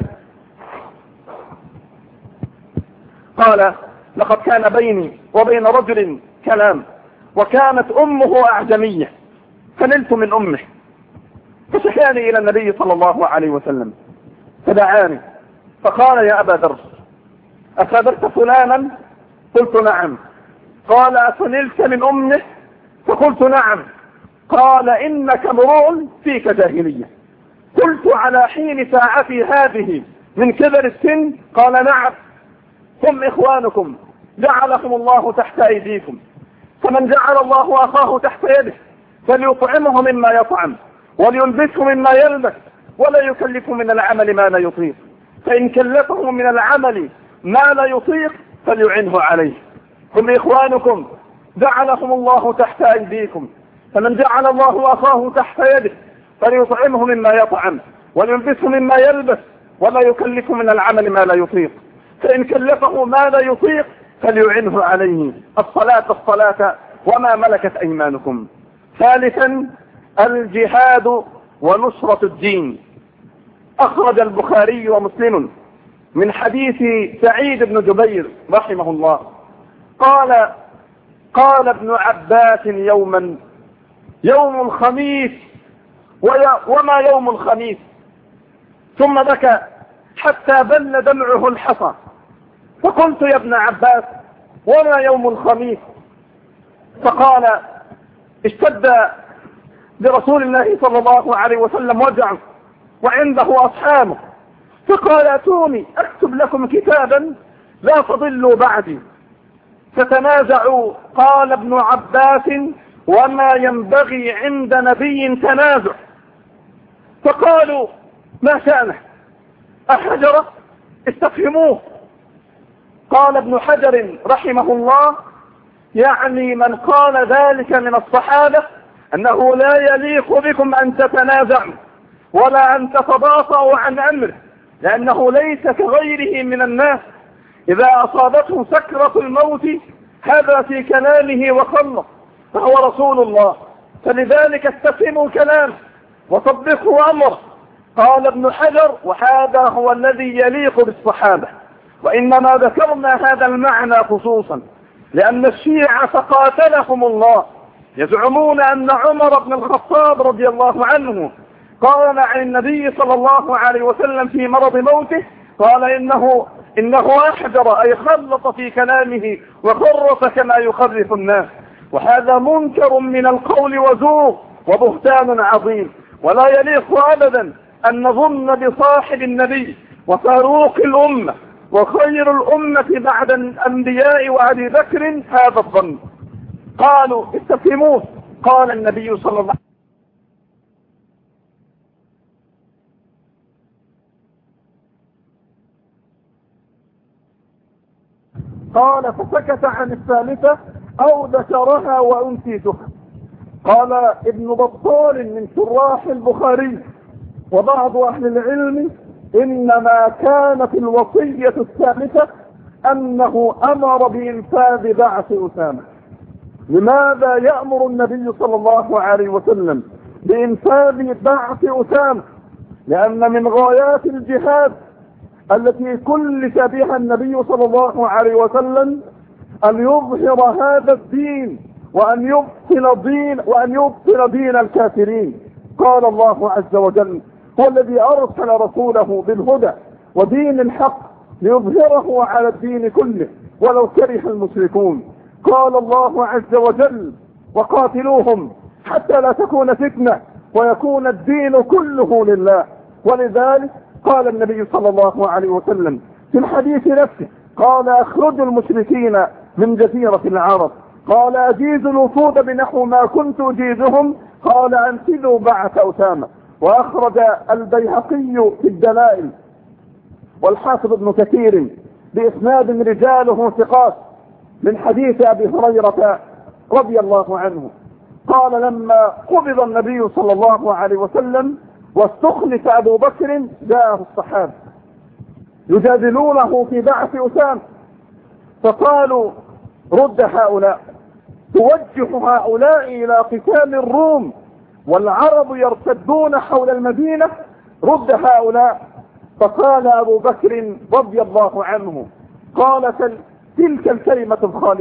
قال لقد كان بيني وبين رجل كلام، وكانت أمه أعجمية، فنلت من أمه فشكاني إلى النبي صلى الله عليه وسلم فدعاني فقال يا أبا ذر أخبرت فلانا؟ قلت نعم. قال أفنلت من أمه؟ فقلت نعم. قال إنك امرؤ فيك جاهلية. قلت على حين ساعتي هذه من كبر السن؟ قال نعم. هم إخوانكم جعلهم الله تحت أيديكم، فمن جعل الله أخاه تحت يده فليطعمه مما يطعم وليلبسه مما يلبس ولا يكلف من العمل ما لا يطيق، فإن كلفه من العمل ما لا يطيق فليعنه عليه. هم إخوانكم جعلهم الله تحت أيديكم، فمن جعل الله أخاه تحت يده فليطعمه مما يطعم وليلبسه مما يلبس ولا يكلف من العمل ما لا يطيق، فإن كلفه ما لا يطيق فليعنه عليه. الصلاة وما ملكت أيمانكم. ثالثا الجهاد ونصرة الدين. أخرج البخاري ومسلم من حديث سعيد بن جبير رحمه الله قال ابن عباس يوما يوم الخميس وما يوم الخميس، ثم بكى حتى بل دمعه الحصى، فقلت يا ابن عباس وما يوم الخميس؟ فقال اشتد برسول الله صلى الله عليه وسلم وجعه وعنده أصحابه، فقال اتوني اكتب لكم كتابا لا تضلوا بعدي، فتنازعوا. قال ابن عباس وما ينبغي عند نبي تنازع، فقالوا ما شأنه أحجر؟ استفهموه. قال ابن حجر رحمه الله يعني من قال ذلك من الصحابة أنه لا يليق بكم أن تتنازعوا ولا أن تتباطؤوا عن أمره، لأنه ليس كغيره من الناس إذا أصابته سكرة الموت هذا في كلامه وخلص، فهو رسول الله، فلذلك استفهموا كلامه وطبقوا أمره. قال ابن حجر وهذا هو الذي يليق بالصحابة، وإنما ذكرنا هذا المعنى خصوصا لأن الشيعة فقاتلهم الله يزعمون أن عمر بن الخطاب رضي الله عنه قال عن النبي صلى الله عليه وسلم في مرض موته قال إنه أحجر أي خلط في كلامه وخرف كما يخرف الناس، وهذا منكر من القول وزور وبهتان عظيم، ولا يليق أبدا أن نظن بصاحب النبي وفاروق الأمة وخير الأمة بعد الأنبياء وأبي بكر هذا الظن. قالوا استفهموه. قال النبي صلى الله عليه وسلم قال فسكت عن الثالثة أو ذكرها وأنسيتها. قال ابن بطال من شراح البخاري وبعض أهل العلم إنما كانت الوصية الثالثة أنه أمر بإنفاذ بعث أسامة. لماذا يأمر النبي صلى الله عليه وسلم بإنفاذ بعث أسامة؟ لأن من غايات الجهاد التي كلف بها النبي صلى الله عليه وسلم أن يظهر هذا الدين وأن يبطل دين الكافرين. قال الله عز وجل: هو الذي أرسل رسوله بالهدى ودين الحق ليظهره على الدين كله ولو كره المشركون. قال الله عز وجل: وقاتلوهم حتى لا تكون فتنة ويكون الدين كله لله. ولذلك قال النبي صلى الله عليه وسلم في الحديث نفسه، قال: اخرجوا المشركين من جزيرة العرب. قال: اجيز الوفود بنحو ما كنت اجيزهم. قال: انفذوا بعث أسامة. واخرج البيهقي في الدلائل والحافظ ابن كثير باسناد رجاله ثقات من حديث ابي هريرة رضي الله عنه قال: لما قبض النبي صلى الله عليه وسلم واستخلف ابو بكر جاءه الصحابة يجادلونه في بعث أسامة، فقالوا: رد هؤلاء، توجه هؤلاء الى قتال الروم والعرب يرتدون حول المدينة، رد هؤلاء. فقال ابو بكر رضي الله عنه قال: تلك الكلمة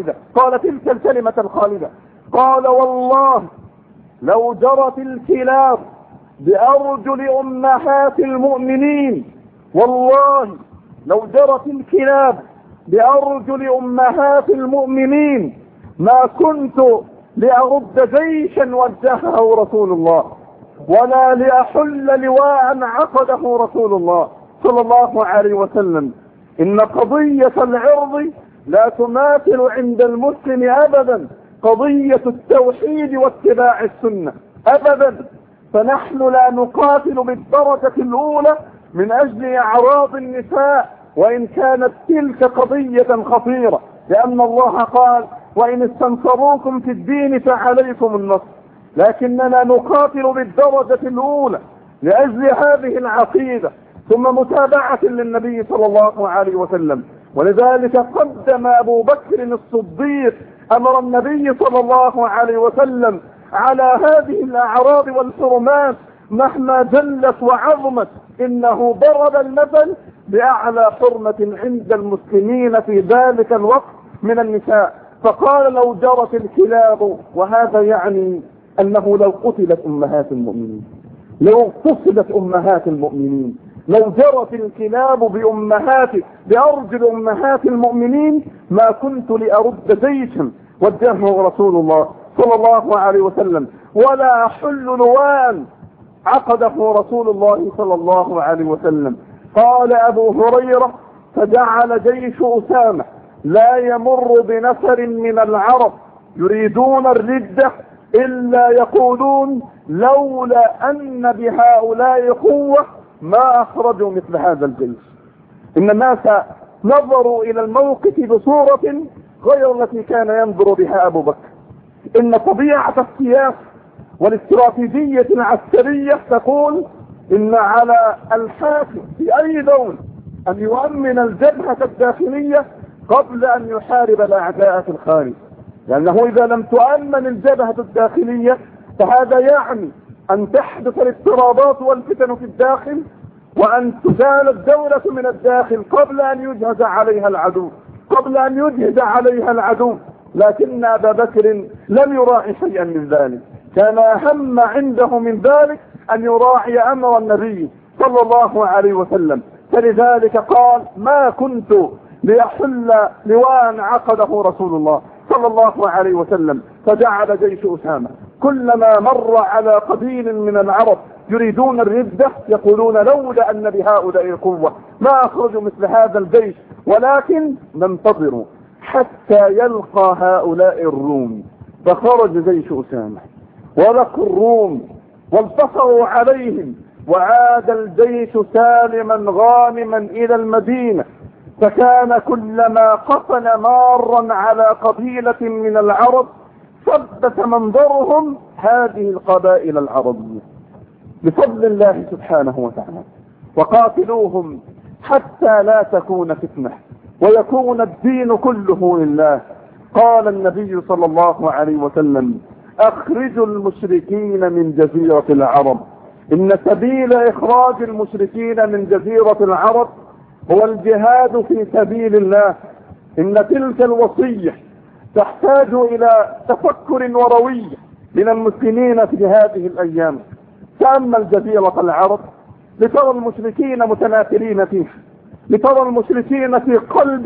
الخالدة. قال: والله لو جرت الكلاب بأرجل أمهات المؤمنين، والله لو جرت الكلاب بأرجل أمهات المؤمنين ما كنت لأرد جيشا وجهه رسول الله ولا لأحل لواء عقده رسول الله صلى الله عليه وسلم. إن قضية العرض لا تماثل عند المسلم أبدا قضية التوحيد واتباع السنة أبدا. فنحن لا نقاتل بالدرجة الأولى من أجل أعراض النساء، وإن كانت تلك قضية خطيرة، لأن الله قال: وإن استنصروكم في الدين فعليكم النصر. لكننا نقاتل بالدرجة الأولى لأجل هذه العقيدة، ثم متابعة للنبي صلى الله عليه وسلم. ولذلك قدم أبو بكر الصديق أمر النبي صلى الله عليه وسلم على هذه الأعراض والحرمات مهما جلت وعظمت. إنه ضرب المثل بأعلى حرمة عند المسلمين في ذلك الوقت من النساء، فقال: لو جرت الكلاب، وهذا يعني أنه لو قتلت أمهات المؤمنين، لو قتلت أمهات المؤمنين، لو جرت الكلاب بأرجل أمهات المؤمنين ما كنت لأرد جيشا وجهه رسول الله صلى الله عليه وسلم ولا أحل لواء عقده رسول الله صلى الله عليه وسلم. قال أبو هريرة: فجعل جيش أسامة لا يمر بنفر من العرب يريدون الردة إلا يقولون: لولا أن بهؤلاء قوة ما أخرجوا مثل هذا الجيش. إن الناس نظروا إلى الموقف بصورة غير التي كان ينظر بها أبو بكر. إن طبيعة السياسة والاستراتيجية العسكرية تقول إن على الحاكم في أي دولة أن يؤمن الجبهة الداخلية قبل أن يحارب الأعداء في الخارج، لأنه إذا لم تؤمن الجبهة الداخلية فهذا يعني أن تحدث الاضطرابات والفتن في الداخل، وأن تزال الدولة من الداخل قبل أن يجهز عليها العدو. لكن أبا بكر لم يراعي شيئا من ذلك، كان أهم عنده من ذلك أن يراعي أمر النبي صلى الله عليه وسلم. فلذلك قال: ما كنت ليحل لواء عقده رسول الله صلى الله عليه وسلم. فجعل جيش أسامة كلما مر على قبيل من العرب يريدون الردة يقولون: لولا أن بهؤلاء القوة ما أخرجوا مثل هذا الجيش، ولكن ننتظر حتى يلقى هؤلاء الروم. فخرج جيش أسامة ولقوا الروم وانتصروا عليهم، وعاد الجيش سالما غانما إلى المدينة. فكان كلما قفل مارا على قبيلة من العرب ثبت منظرهم هذه القبائل العربية بفضل الله سبحانه وتعالى. وقاتلوهم حتى لا تكون فتنة ويكون الدين كله لله. قال النبي صلى الله عليه وسلم: اخرجوا المشركين من جزيرة العرب. ان سبيل اخراج المشركين من جزيرة العرب هو الجهاد في سبيل الله. ان تلك الوصية تحتاج إلى تفكر وروية من المسلمين في هذه الأيام. تأمل جزيرة العرب لترى المشركين متناثرين فيها، لترى المشركين في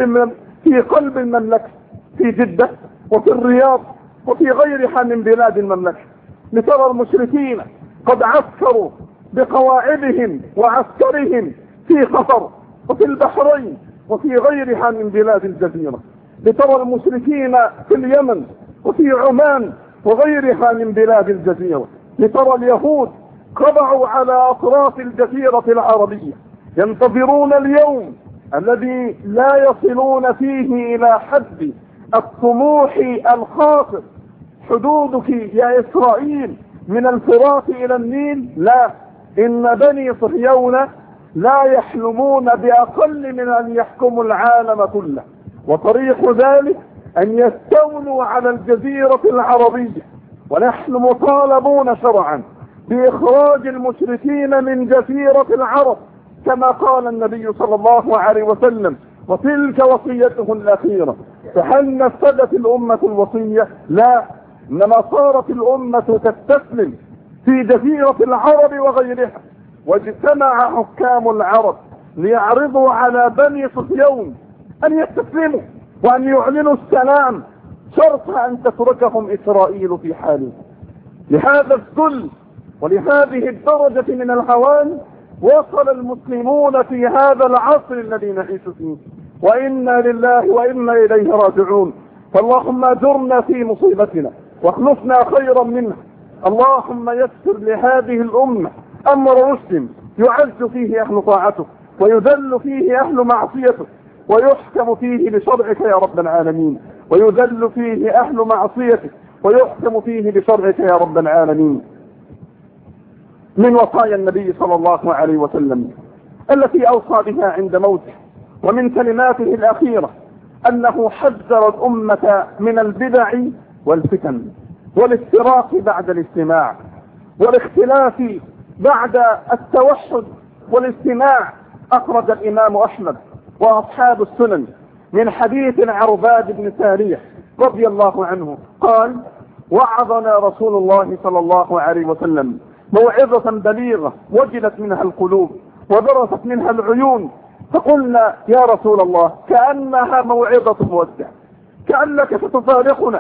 قلب المملكة، في جدة وفي الرياض وفي غيرها من بلاد المملكة. لترى المشركين قد عسكروا بقواعدهم وعسكرهم في قطر وفي البحرين وفي غيرها من بلاد الجزيرة. لترى المشركين في اليمن وفي عمان وغيرها من بلاد الجزيرة. لترى اليهود قضعوا على أطراف الجزيرة العربية ينتظرون اليوم الذي لا يصلون فيه إلى حد الطموح الخاطئ. حدودك يا إسرائيل من الفرات إلى النيل؟ لا، إن بني صهيون لا يحلمون بأقل من أن يحكموا العالم كله، وطريق ذلك أن يستولوا على الجزيرة العربية. ونحن مطالبون شرعا بإخراج المشركين من جزيرة العرب كما قال النبي صلى الله عليه وسلم، وتلك وصيته الأخيرة. فهل نفذت الأمة الوصية؟ لا، إنما صارت الأمة تستسلم في جزيرة العرب وغيرها. واجتمع حكام العرب ليعرضوا على بني صهيون أن يستسلموا وأن يعلنوا السلام شرط أن تتركهم إسرائيل في حالهم. لهذا الذل ولهذه الدرجة من الهوان وصل المسلمون في هذا العصر الذي نعيش فيه، وإنا لله وإنا إليه راجعون. فاللهم أجرنا في مصيبتنا واخلفنا خيرا منها. اللهم يسر لهذه الأمة أمر رشد يعز فيه أهل طاعته ويذل فيه أهل معصيته، ويحكم فيه بشرعك يا رب العالمين، ويذل فيه أهل معصيتك ويحكم فيه بشرعك يا رب العالمين. من وصايا النبي صلى الله عليه وسلم التي أوصى بها عند موته ومن كلماته الأخيرة أنه حذر الأمة من البدع والفتن والافتراق بعد الاجتماع والاختلاف بعد التوحد والاجتماع. أخرج الإمام أحمد وأصحاب السنن من حديث العرباد بن سارية رضي الله عنه قال: وعظنا رسول الله صلى الله عليه وسلم موعظة بليغة وجلت منها القلوب وذرفت منها العيون، فقلنا يا رسول الله كأنها موعظة مودع، كأنك ستفارقنا،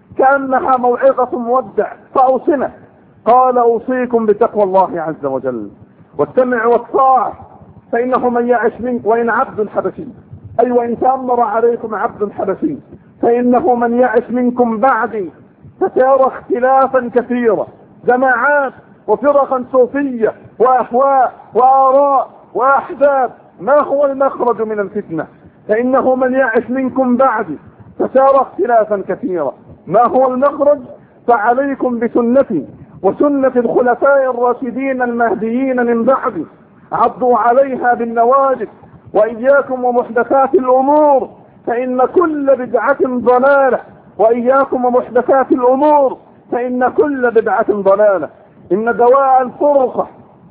كأنها موعظة مودع، فأوصنا. قال: أوصيكم بتقوى الله عز وجل والسمع والطاعة، فإنه من يعش منكم وإن عبد حبشي، أي وإن تأمر عليكم عبد حبشي، فإنه من يعش منكم بعدي فسيرى اختلافا كثيرا، جماعات وفرقا صوفية وأهواء وآراء وأحزاب. ما هو المخرج من الفتنة؟ فإنه من يعش منكم بعدي فسيرى اختلافا كثيرا. ما هو المخرج؟ فعليكم بسنتي وسنة الخلفاء الراشدين المهديين من بعدي، عضوا عليها بالنواجذ، وإياكم ومحدثات الأمور فإن كل بدعة ضلالة، وإياكم ومحدثات الأمور فإن كل بدعة ضلالة. إن دواء الفرقة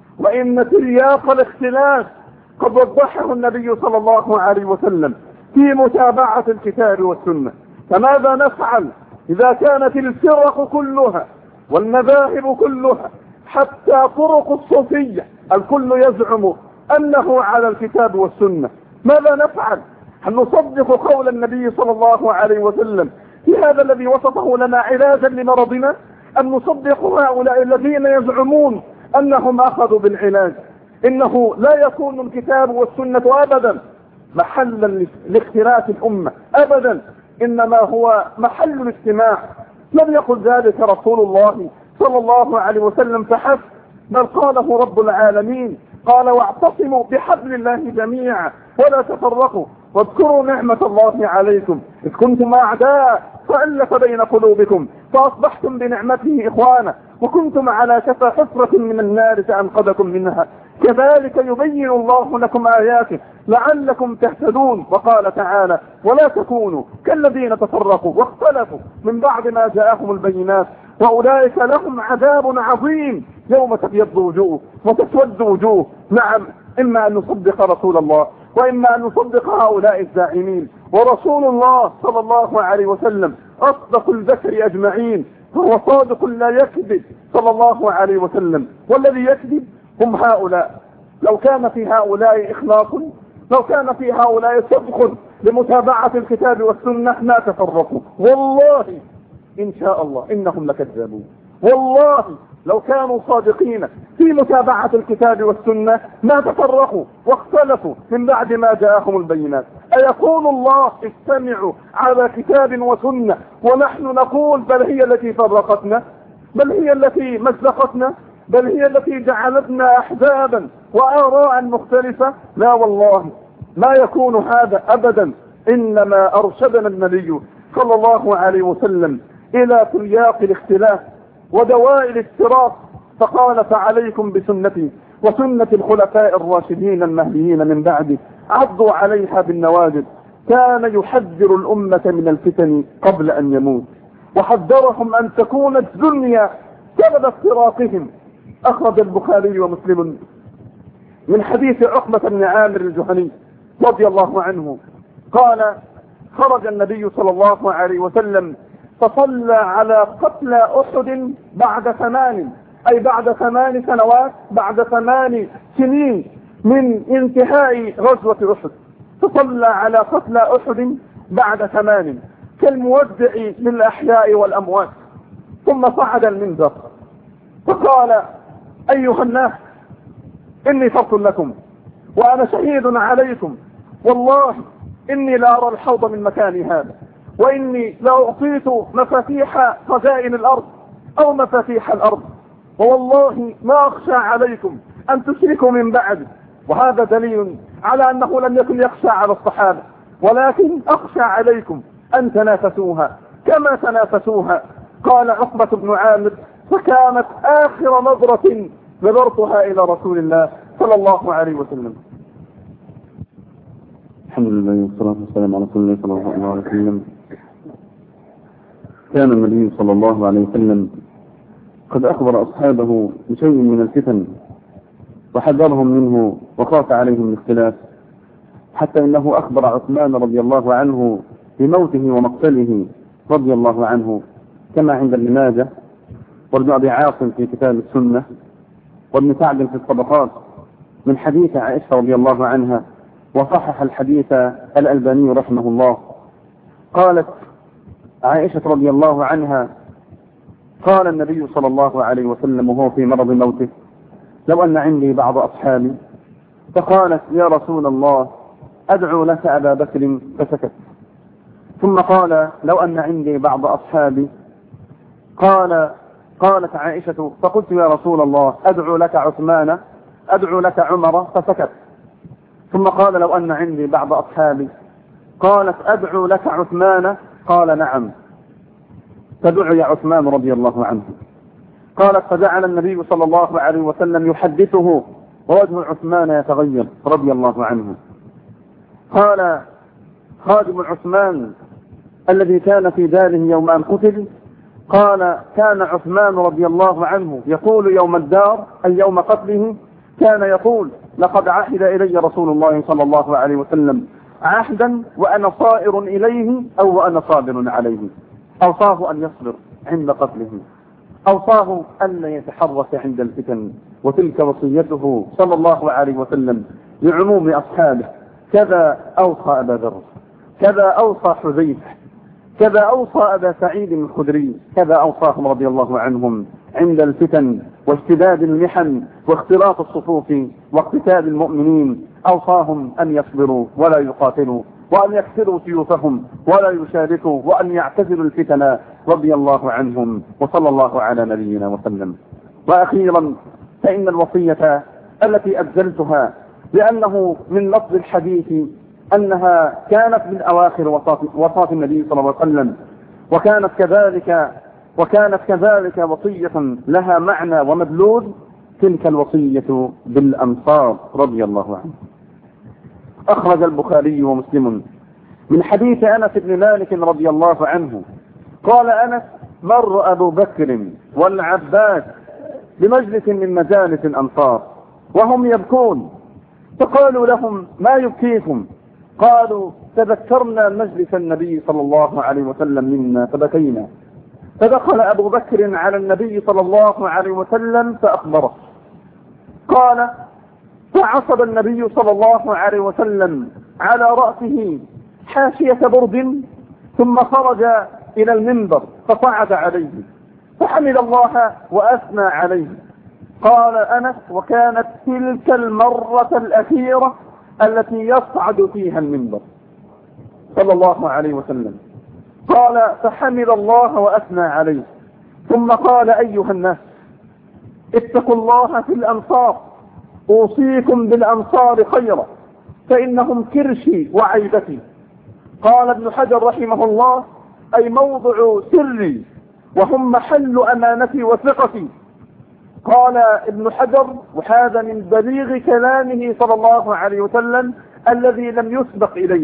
وإن ترياق الاختلاف قد وضحه النبي صلى الله عليه وسلم في متابعة الكتاب والسنة. فماذا نفعل إذا كانت الفرق كلها والمذاهب كلها حتى طرق الصوفية الكل يزعم أنه على الكتاب والسنة؟ ماذا نفعل؟ هل نصدق قول النبي صلى الله عليه وسلم في هذا الذي وصفه لنا علاجا لمرضنا؟ أن نصدق هؤلاء الذين يزعمون أنهم أخذوا بالعلاج؟ إنه لا يكون الكتاب والسنة أبدا محلا لاختلاف الأمة أبدا، إنما هو محل الاجتماع. لم يقل ذلك رسول الله صلى الله عليه وسلم فحسب، بل قاله رب العالمين، قال: واعتصموا بحبل الله جميعا ولا تفرقوا واذكروا نعمة الله عليكم إذ كنتم أعداء فألف بين قلوبكم فأصبحتم بنعمته إخوانا وكنتم على شفا حفرة من النار فأنقذكم منها كذلك يبين الله لكم آياته لعلكم تهتدون. وقال تعالى: ولا تكونوا كالذين تفرقوا واختلفوا من بعد ما جاءهم البينات وأولئك لهم عذاب عظيم يوم تبيض وجوه وتسود وجوه. نعم، إما أن نصدق رسول الله وإما أن نصدق هؤلاء الزاعمين، ورسول الله صلى الله عليه وسلم أصدق البشر أجمعين، فهو صادق لا يكذب صلى الله عليه وسلم، والذي يكذب هم هؤلاء. لو كان في هؤلاء إخلاص، لو كان في هؤلاء صدق لمتابعة الكتاب والسنة ما تفرقوا، والله إن شاء الله إنهم لكذابون. والله لو كانوا صادقين في متابعة الكتاب والسنة ما تفرقوا واختلفوا من بعد ما جاءهم البينات. أيقول الله استمعوا على كتاب وسنة ونحن نقول بل هي التي فرقتنا، بل هي التي مزقتنا، بل هي التي جعلتنا أحزابا وآراء مختلفة؟ لا والله ما يكون هذا أبدا، إنما أرشدنا النبي صلى الله عليه وسلم إلى ترياق الاختلاف ودواء الافتراق، فقال فعليكم بسنتي وسنة الخلفاء الراشدين المهديين من بعدي عضوا عليها بالنواجذ. كان يحذر الأمة من الفتن قبل أن يموت، وحذرهم أن تكون الدنيا سبب افتراقهم. أخرج البخاري ومسلم من حديث عقبة بن عامر الجهني رضي الله عنه قال خرج النبي صلى الله عليه وسلم فصلى على قتلى أحد بعد 8، أي بعد 8 سنوات، بعد 8 سنين من انتهاء غزوة أحد، فصلى على قتلى أحد بعد 8 كالمودع للأحياء والأموات. ثم صعد المنبر فقال أيها الناس إني فرط لكم وأنا شهيد عليكم، والله إني لا أرى الحوض من مكاني هذا، وإني لأعطيت مفاتيح خزائن الأرض أو مفاتيح الأرض، ووالله ما أخشى عليكم أن تشركوا من بعد. وهذا دليل على أنه لم يكن يخشى على الصحابة، ولكن أخشى عليكم أن تنافسوها كما تنافسوها. قال عقبة بن عامر فكانت آخر نظرة نظرتها إلى رسول الله صلى الله عليه وسلم.
الحمد لله والصلاة والسلام على رسول الله صلى الله عليه وسلم. كان النبي صلى الله عليه وسلم قد أخبر أصحابه بشيء من الفتن وحذرهم منه وخاف عليهم الاختلاف، حتى إنه أخبر عثمان رضي الله عنه بموته ومقتله رضي الله عنه، كما عند ابن ماجه وابن أبي عاصم في كتاب السنة وابن سعد في الطبقات من حديث عائشة رضي الله عنها، وصحح الحديث الألباني رحمه الله. قالت عائشة رضي الله عنها قال النبي صلى الله عليه وسلم وهو في مرض موته لو أن عندي بعض أصحابي، فقالت يا رسول الله أدعو لك أبا بكر، فسكت. ثم قال لو أن عندي بعض أصحابي، قالت عائشة فقلت يا رسول الله أدعو لك عثمان، أدعو لك عمر، فسكت. ثم قال لو أن عندي بعض أصحابي، قالت أدعو لك عثمان، قال نعم، فدعي عثمان رضي الله عنه. قالت فجعل النبي صلى الله عليه وسلم يحدثه ووجه عثمان يتغير رضي الله عنه. قال خادم عثمان الذي كان في داره يوم أن قتل، قال كان عثمان رضي الله عنه يقول يوم الدار أي يوم قتله، كان يقول لقد عهد إلي رسول الله صلى الله عليه وسلم عهدا وأنا صائر إليه أو وأنا صابر عليه. أوصاه أن يصبر عند قتله، أوصاه أن يتحرك عند الفتن، وتلك وصيته صلى الله عليه وسلم لعموم أصحابه. كذا أوصى أبا ذر، كذا أوصى حذيفة، كذا أوصى أبا سعيد الخدري، كذا أوصاهم رضي الله عنهم عند الفتن واشتداد المحن واختلاط الصفوف واقتتال المؤمنين. أوصاهم أن يصبروا ولا يقاتلوا، وأن يكسروا سيوفهم ولا يشاركوا، وأن يعتزلوا الفتن رضي الله عنهم، وصلى الله على نبينا وسلم. وأخيرا فإن الوصية التي أبذلتها لأنه من لفظ الحديث أنها كانت من أواخر وصاة النبي صلى الله عليه وسلم، وكانت كذلك وصية لها معنى ومدلول، تلك الوصية بالأنصار رضي الله عنه. أخرج البخاري ومسلم من حديث أنس بن مالك رضي الله عنه قال أنس مر أبو بكر والعباس بمجلس من مجالس الأنصار وهم يبكون، فقالوا لهم ما يبكيكم؟ قالوا
تذكرنا مجلس النبي صلى الله عليه وسلم منا فبكينا. فدخل أبو بكر على النبي صلى الله عليه وسلم فأخبره، قال: فعصب النبي صلى الله عليه وسلم على رأسه حاشية برد، ثم خرج إلى المنبر فصعد عليه فحمد الله وأثنى عليه. قال أنس: وكانت تلك المرة الأخيرة التي يصعد فيها المنبر صلى الله عليه وسلم. قال: فحمد الله وأثنى عليه، ثم قال: أيها الناس، اتقوا الله في الأنصار، أوصيكم بالأنصار خيرا، فإنهم كرشي وعيبتي. قال ابن حجر رحمه الله: أي موضع سري، وهم محل أمانتي وثقتي. قال ابن حجر: وهذا من بليغ كلامه صلى الله عليه وسلم الذي لم يسبق إليه.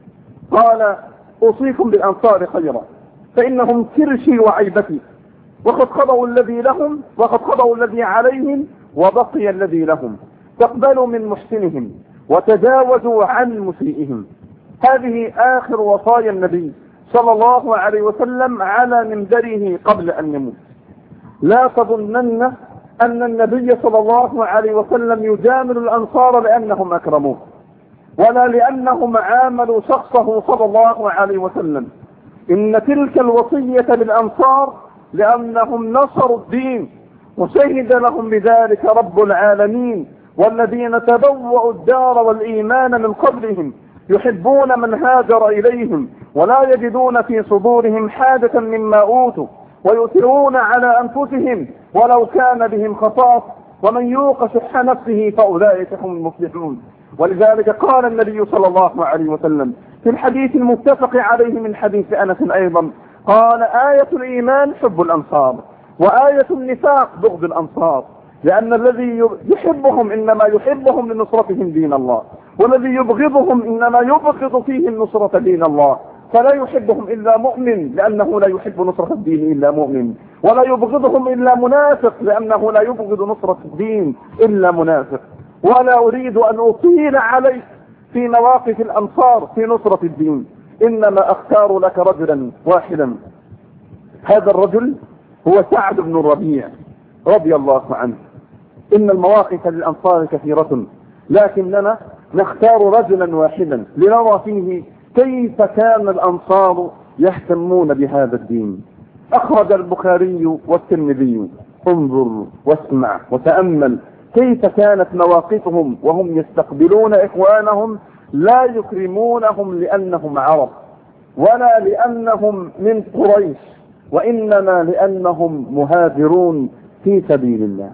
قال: أوصيكم بالأنصار خيرا، فإنهم كرشي وعيبتي، وقد قضوا الذي لهم وقد قضوا الذي عليهم وبقي الذي لهم، تقبلوا من محسنهم وتجاوزوا عن مسيئهم. هذه آخر وصايا النبي صلى الله عليه وسلم على منبره قبل أن يموت. لا تظنن أن النبي صلى الله عليه وسلم يجامل الأنصار لأنهم أكرموه، ولا لأنهم عاملوا شخصه صلى الله عليه وسلم. إن تلك الوصية للأنصار لأنهم نصروا الدين، وشهد لهم بذلك رب العالمين: والذين تبوأوا الدار والإيمان من قبلهم يحبون من هاجر إليهم ولا يجدون في صدورهم حاجة مما أوتوا ويؤثرون على أنفسهم ولو كان بهم خصاصة ومن يوق شح نفسه فأولئك هم المفلحون. ولذلك قال النبي صلى الله عليه وسلم في الحديث المتفق عليه من حديث أنس أيضا، قال: آية الإيمان حب الأنصار، وآية النفاق بغض الأنصار، لأن الذي يحبهم إنما يحبهم لنصرتهم دين الله، والذي يبغضهم إنما يبغض فيهم نصرة دين الله. فلا يحبهم إلا مؤمن لأنه لا يحب نصرة الدين إلا مؤمن، ولا يبغضهم إلا منافق لأنه لا يبغض نصرة الدين إلا منافق. ولا أريد أن أطيل عليك في مواقف الأنصار في نصرة الدين، إنما أختار لك رجلا واحدا. هذا الرجل هو سعد بن الربيع رضي الله عنه. إن المواقف للأنصار كثيرة، لكننا نختار رجلا واحدا لنرى فيه كيف كان الأنصار يهتمون بهذا الدين. أخرج البخاري والترمذي. انظر واسمع وتأمل كيف كانت مواقفهم وهم يستقبلون إخوانهم، لا يكرمونهم لأنهم عرب ولا لأنهم من قريش، وإنما لأنهم مهاجرون في سبيل الله.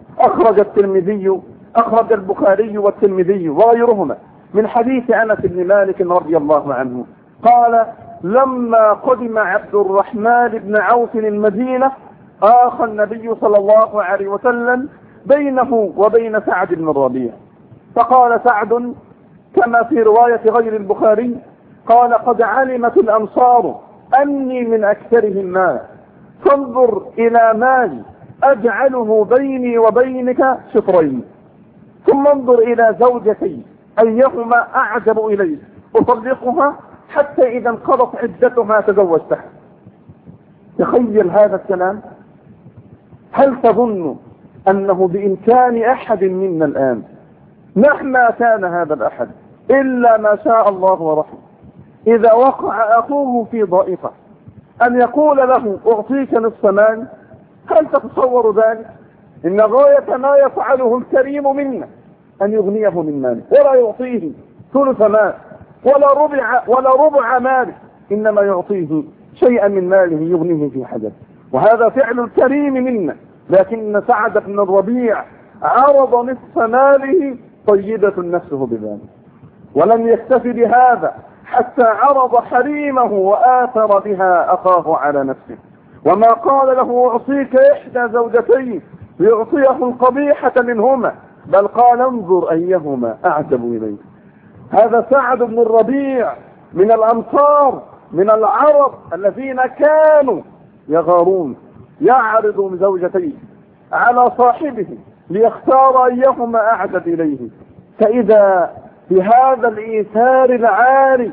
أخرج البخاري والترمذي وغيرهما من حديث أنس بن مالك رضي الله عنه قال: لما قدم عبد الرحمن بن عوف المدينة آخى النبي صلى الله عليه وسلم بينه وبين سعد بن الربيع، فقال سعد كما في رواية غير البخاري، قال: قد علمت الأنصار أني من أكثرهم مالا، فانظر إلى مالي أجعله بيني وبينك شطرين، ثم انظر إلى زوجتي أيهما أعجب إليه أطلقها حتى إذا انقضت عدتها تزوجتها. تخيل هذا الكلام. هل تظن أنه بإمكان أحد منا الآن مهما كان هذا الأحد إلا ما شاء الله ورحمه إذا وقع أخوه في ضائقة أن يقول له أعطيك نصف مال؟ هل تتصور ذلك؟ إن غاية ما يفعله الكريم منا أن يغنيه من ماله ولا يعطيه ثلث مال ولا ربع ماله، إنما يعطيه شيئا من ماله يغنيه في حاجته، وهذا فعل الكريم منا. لكن سعد بن الربيع عرض نصف ماله طيبة نفسه بذلك، ولم يكتف بهذا حتى عرض حريمه وآثر بها أخاه على نفسه، وما قال له أعطيك إحدى زوجتين ليعطيه القبيحة منهما، بل قال انظر أيهما أعجب إليك. هذا سعد بن الربيع من الأنصار من العرب الذين كانوا يغارون، يعرض زوجتيه على صاحبه ليختار أيهما أعجب إليه. فإذا بهذا الإيثار العالي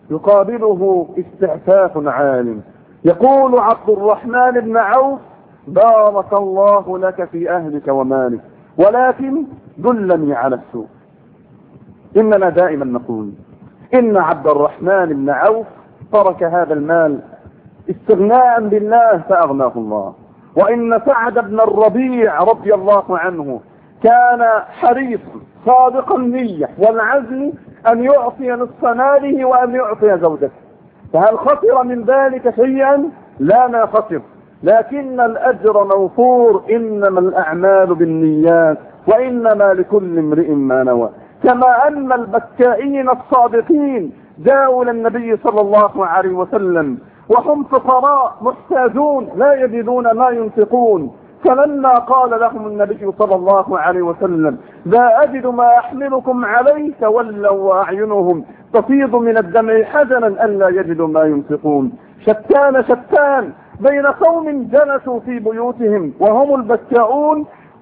يقابله استعفاف عالٍ. يقول عبد الرحمن بن عوف: بارك الله لك في أهلك ومالك، ولكن دلني على السوق. إننا دائما نقول إن عبد الرحمن بن عوف ترك هذا المال استغناء بالله فأغناه الله، وإن سعد بن الربيع رضي الله عنه كان حريصا صادق النية والعزم أن يعطي نصف ماله وأن يعطي زوجته، فهل خسر من ذلك شيئا؟ لا ما خسر، لكن الأجر موفور. إنما الأعمال بالنيات وإنما لكل امرئ ما نوى. كما أن البكائين الصادقين جاءوا للنبي صلى الله عليه وسلم وهم فقراء محتاجون لا يجدون ما ينفقون، فلما قال لهم النبي صلى الله عليه وسلم: لا أجد ما أحملكم عليه، تولوا وأعينهم تفيض من الدمع حزنا ألا يجدوا ما ينفقون. شتان بين قوم جلسوا في بيوتهم وهم البكاؤون،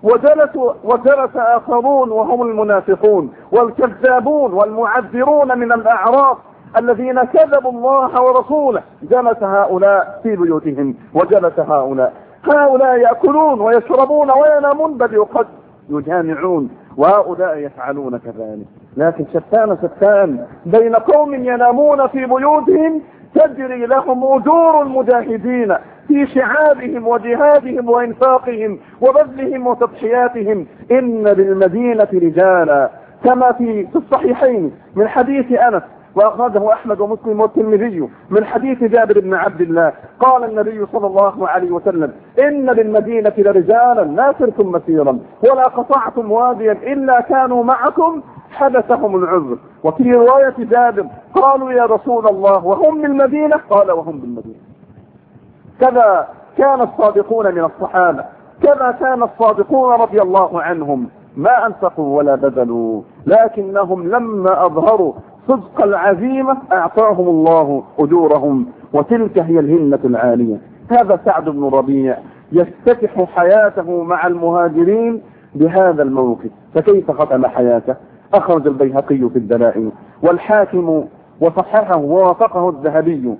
وجلس آخرون وهم المنافقون والكذابون والمعذرون من الأعراض الذين كذبوا الله ورسوله. جلس هؤلاء في بيوتهم وجلس هؤلاء يأكلون ويشربون وينامون، بل قد يجامعون، وهؤلاء يفعلون كذلك. لكن شتان بين قوم ينامون في بيوتهم تجري لهم أجور المجاهدين في شعابهم وجهادهم وإنفاقهم وبذلهم وتضحياتهم. إن بالمدينة رجالا، كما في الصحيحين من حديث أنس وأخرجه أحمد ومسلم والترمذي من حديث جابر بن عبد الله قال النبي صلى الله عليه وسلم: إن بالمدينة لرجالا ما سرتم مسيرا ولا قطعتم واديا إلا كانوا معكم حدثهم العذر. وفي رواية جابر قالوا: يا رسول الله وهم بالمدينة؟ قال: وهم بالمدينة. كذا كان الصادقون من الصحابة، كما كان الصادقون رضي الله عنهم ما أنفقوا ولا بذلوا، لكنهم لما أظهروا صدق العزيمة أعطاهم الله أجورهم، وتلك هي الهمة العالية. هذا سعد بن الربيع يفتتح حياته مع المهاجرين بهذا الموقف. فكيف ختم حياته؟ أخرج البيهقي في الدلائل والحاكم وصححه ووافقه الذهبي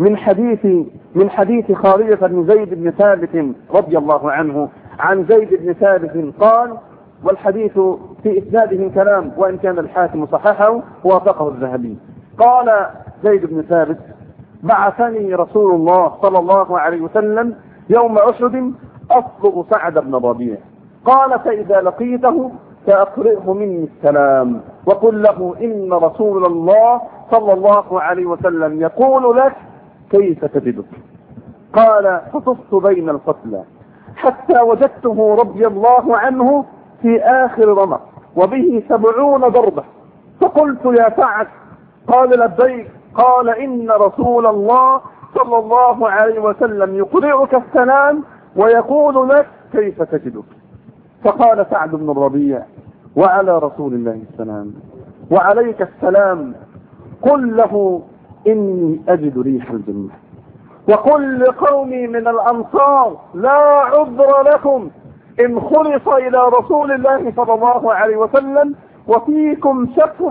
من حديث خارجة بن زيد بن ثابت رضي الله عنه عن زيد بن ثابت قال، والحديث في إسناده كلام وإن كان الحاكم صححه ووافقه الذهبي، قال زيد بن ثابت: بعثني رسول الله صلى الله عليه وسلم يوم أحد أصبغ سعد بن الربيع، قال: فإذا لقيته فأقرئه مني السلام وقل له إن رسول الله صلى الله عليه وسلم يقول لك كيف تجدك. قال: فطفت بين القتلى حتى وجدته رضي الله عنه في آخر رمق وبه 70 ضربة، فقلت: يا سعد؟ قال: لبيك. قال: إن رسول الله صلى الله عليه وسلم يقرئك السلام ويقول لك كيف تجدك. فقال سعد بن الربيع: وعلى رسول الله السلام وعليك السلام، قل له إني أجد ريح الجنة، وقل لقومي من الأنصار لا عذر لكم إن خلص إلى رسول الله صلى الله عليه وسلم وفيكم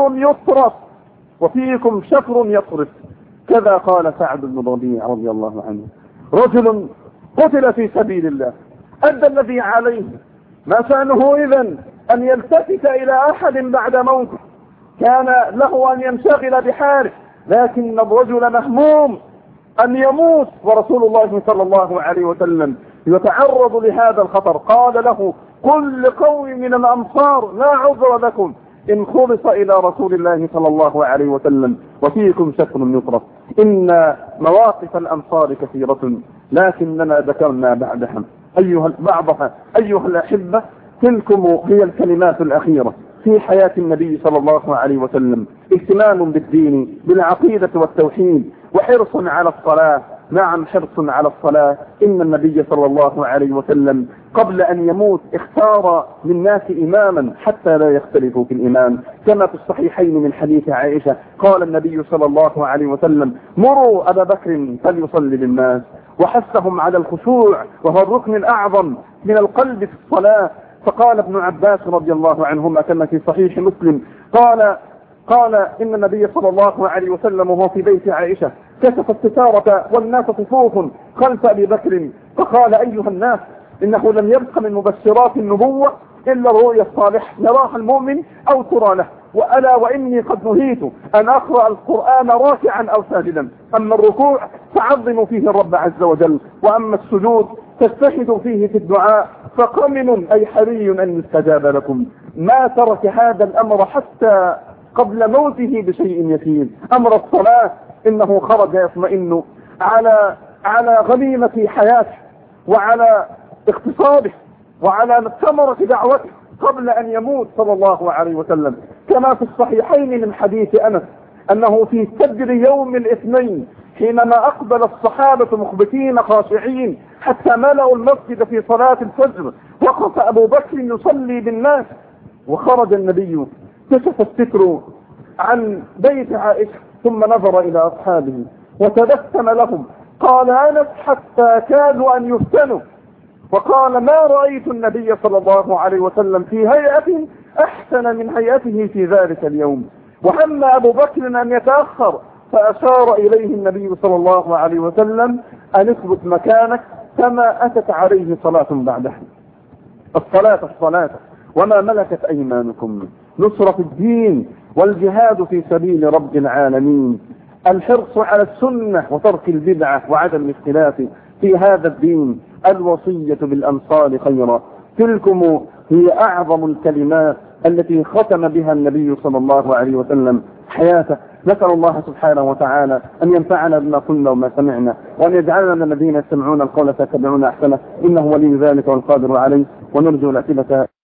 شفر يطرف. كذا قال سعد بن الربيع رضي الله عنه. رجل قتل في سبيل الله أدى الذي عليه، ما شأنه إذن أن يلتفت إلى أحد بعد موته؟ كان له أن ينشغل بحاله، لكن الرجل مهموم أن يموت ورسول الله صلى الله عليه وسلم يتعرض لهذا الخطر. قال له: قل لقوم من الأنصار لا عذر لكم إن خلص إلى رسول الله صلى الله عليه وسلم وفيكم شفر يطرف. إن مواقف الأنصار كثيرة لكننا ذكرنا بعضها أيها الأحبة. تلكم هي الكلمات الأخيرة في حياة النبي صلى الله عليه وسلم: اهتمام بالدين بالعقيدة والتوحيد، وحرص على الصلاة. نعم، حرص على الصلاة. إن النبي صلى الله عليه وسلم قبل أن يموت اختار للناس إماما حتى لا يختلفوا في الإمام، كما في الصحيحين من حديث عائشة قال النبي صلى الله عليه وسلم: مروا أبا بكر فليصلي بالناس، وحثهم على الخشوع وهو الركن الأعظم من القلب في الصلاة. فقال ابن عباس رضي الله عنهما كما في صحيح مسلم قال: قال إن النبي صلى الله عليه وسلم وهو في بيت عائشة كشف الستارة والناس صفوف خلف أبي بكر فقال أيها الناس إنه لم يبق من مبشرات النبوة إلا الرؤيا الصالحة يراها المؤمن أو ترى له، وألا وإني قد نهيت أن أقرأ القرآن راكعا أو ساجدا، أما الركوع فعظموا فيه الرب عز وجل، وأما السجود فاستشهدوا فيه في الدعاء، فقمن أي حري أن يستجاب لكم. ما ترك هذا الأمر حتى قبل موته بشيء يسير. أمر الصلاة إنه خرج يطمئن على غنيمة حياته وعلى اقتصاده وعلى ثمرة دعوته قبل أن يموت صلى الله عليه وسلم، كما في الصحيحين من حديث أنس أنه في فجر يوم الاثنين حينما أقبل الصحابة مخبتين خاشعين حتى ملأوا المسجد في صلاة الفجر، وقف أبو بكر يصلي بالناس وخرج النبي كشف الستر عن بيت عائشة ثم نظر إلى أصحابه وتبسم لهم، قال أنس حتى كادوا أن يفتنوا، وقال ما رأيت النبي صلى الله عليه وسلم في هيئة أحسن من هيئته في ذلك اليوم. وهم أبو بكر أن يتأخر فأشار إليه النبي صلى الله عليه وسلم أن اثبت مكانك كما أتت عليه صلاة بعدها. الصلاة وما ملكت أيمانكم، نصرة الدين والجهاد في سبيل رب العالمين، الحرص على السنة وترك البدعة وعدم الاختلاف في هذا الدين، الوصية بالأمصار خيرا. تلكم هي أعظم الكلمات التي ختم بها النبي صلى الله عليه وسلم حياته. نسأل الله سبحانه وتعالى أن ينفعنا بما قلنا وما سمعنا، وأن يجعلنا من الذين يستمعون القول فيتبعون أحسنه، إنه ولي ذلك والقادر عليه، ونرجو العتبة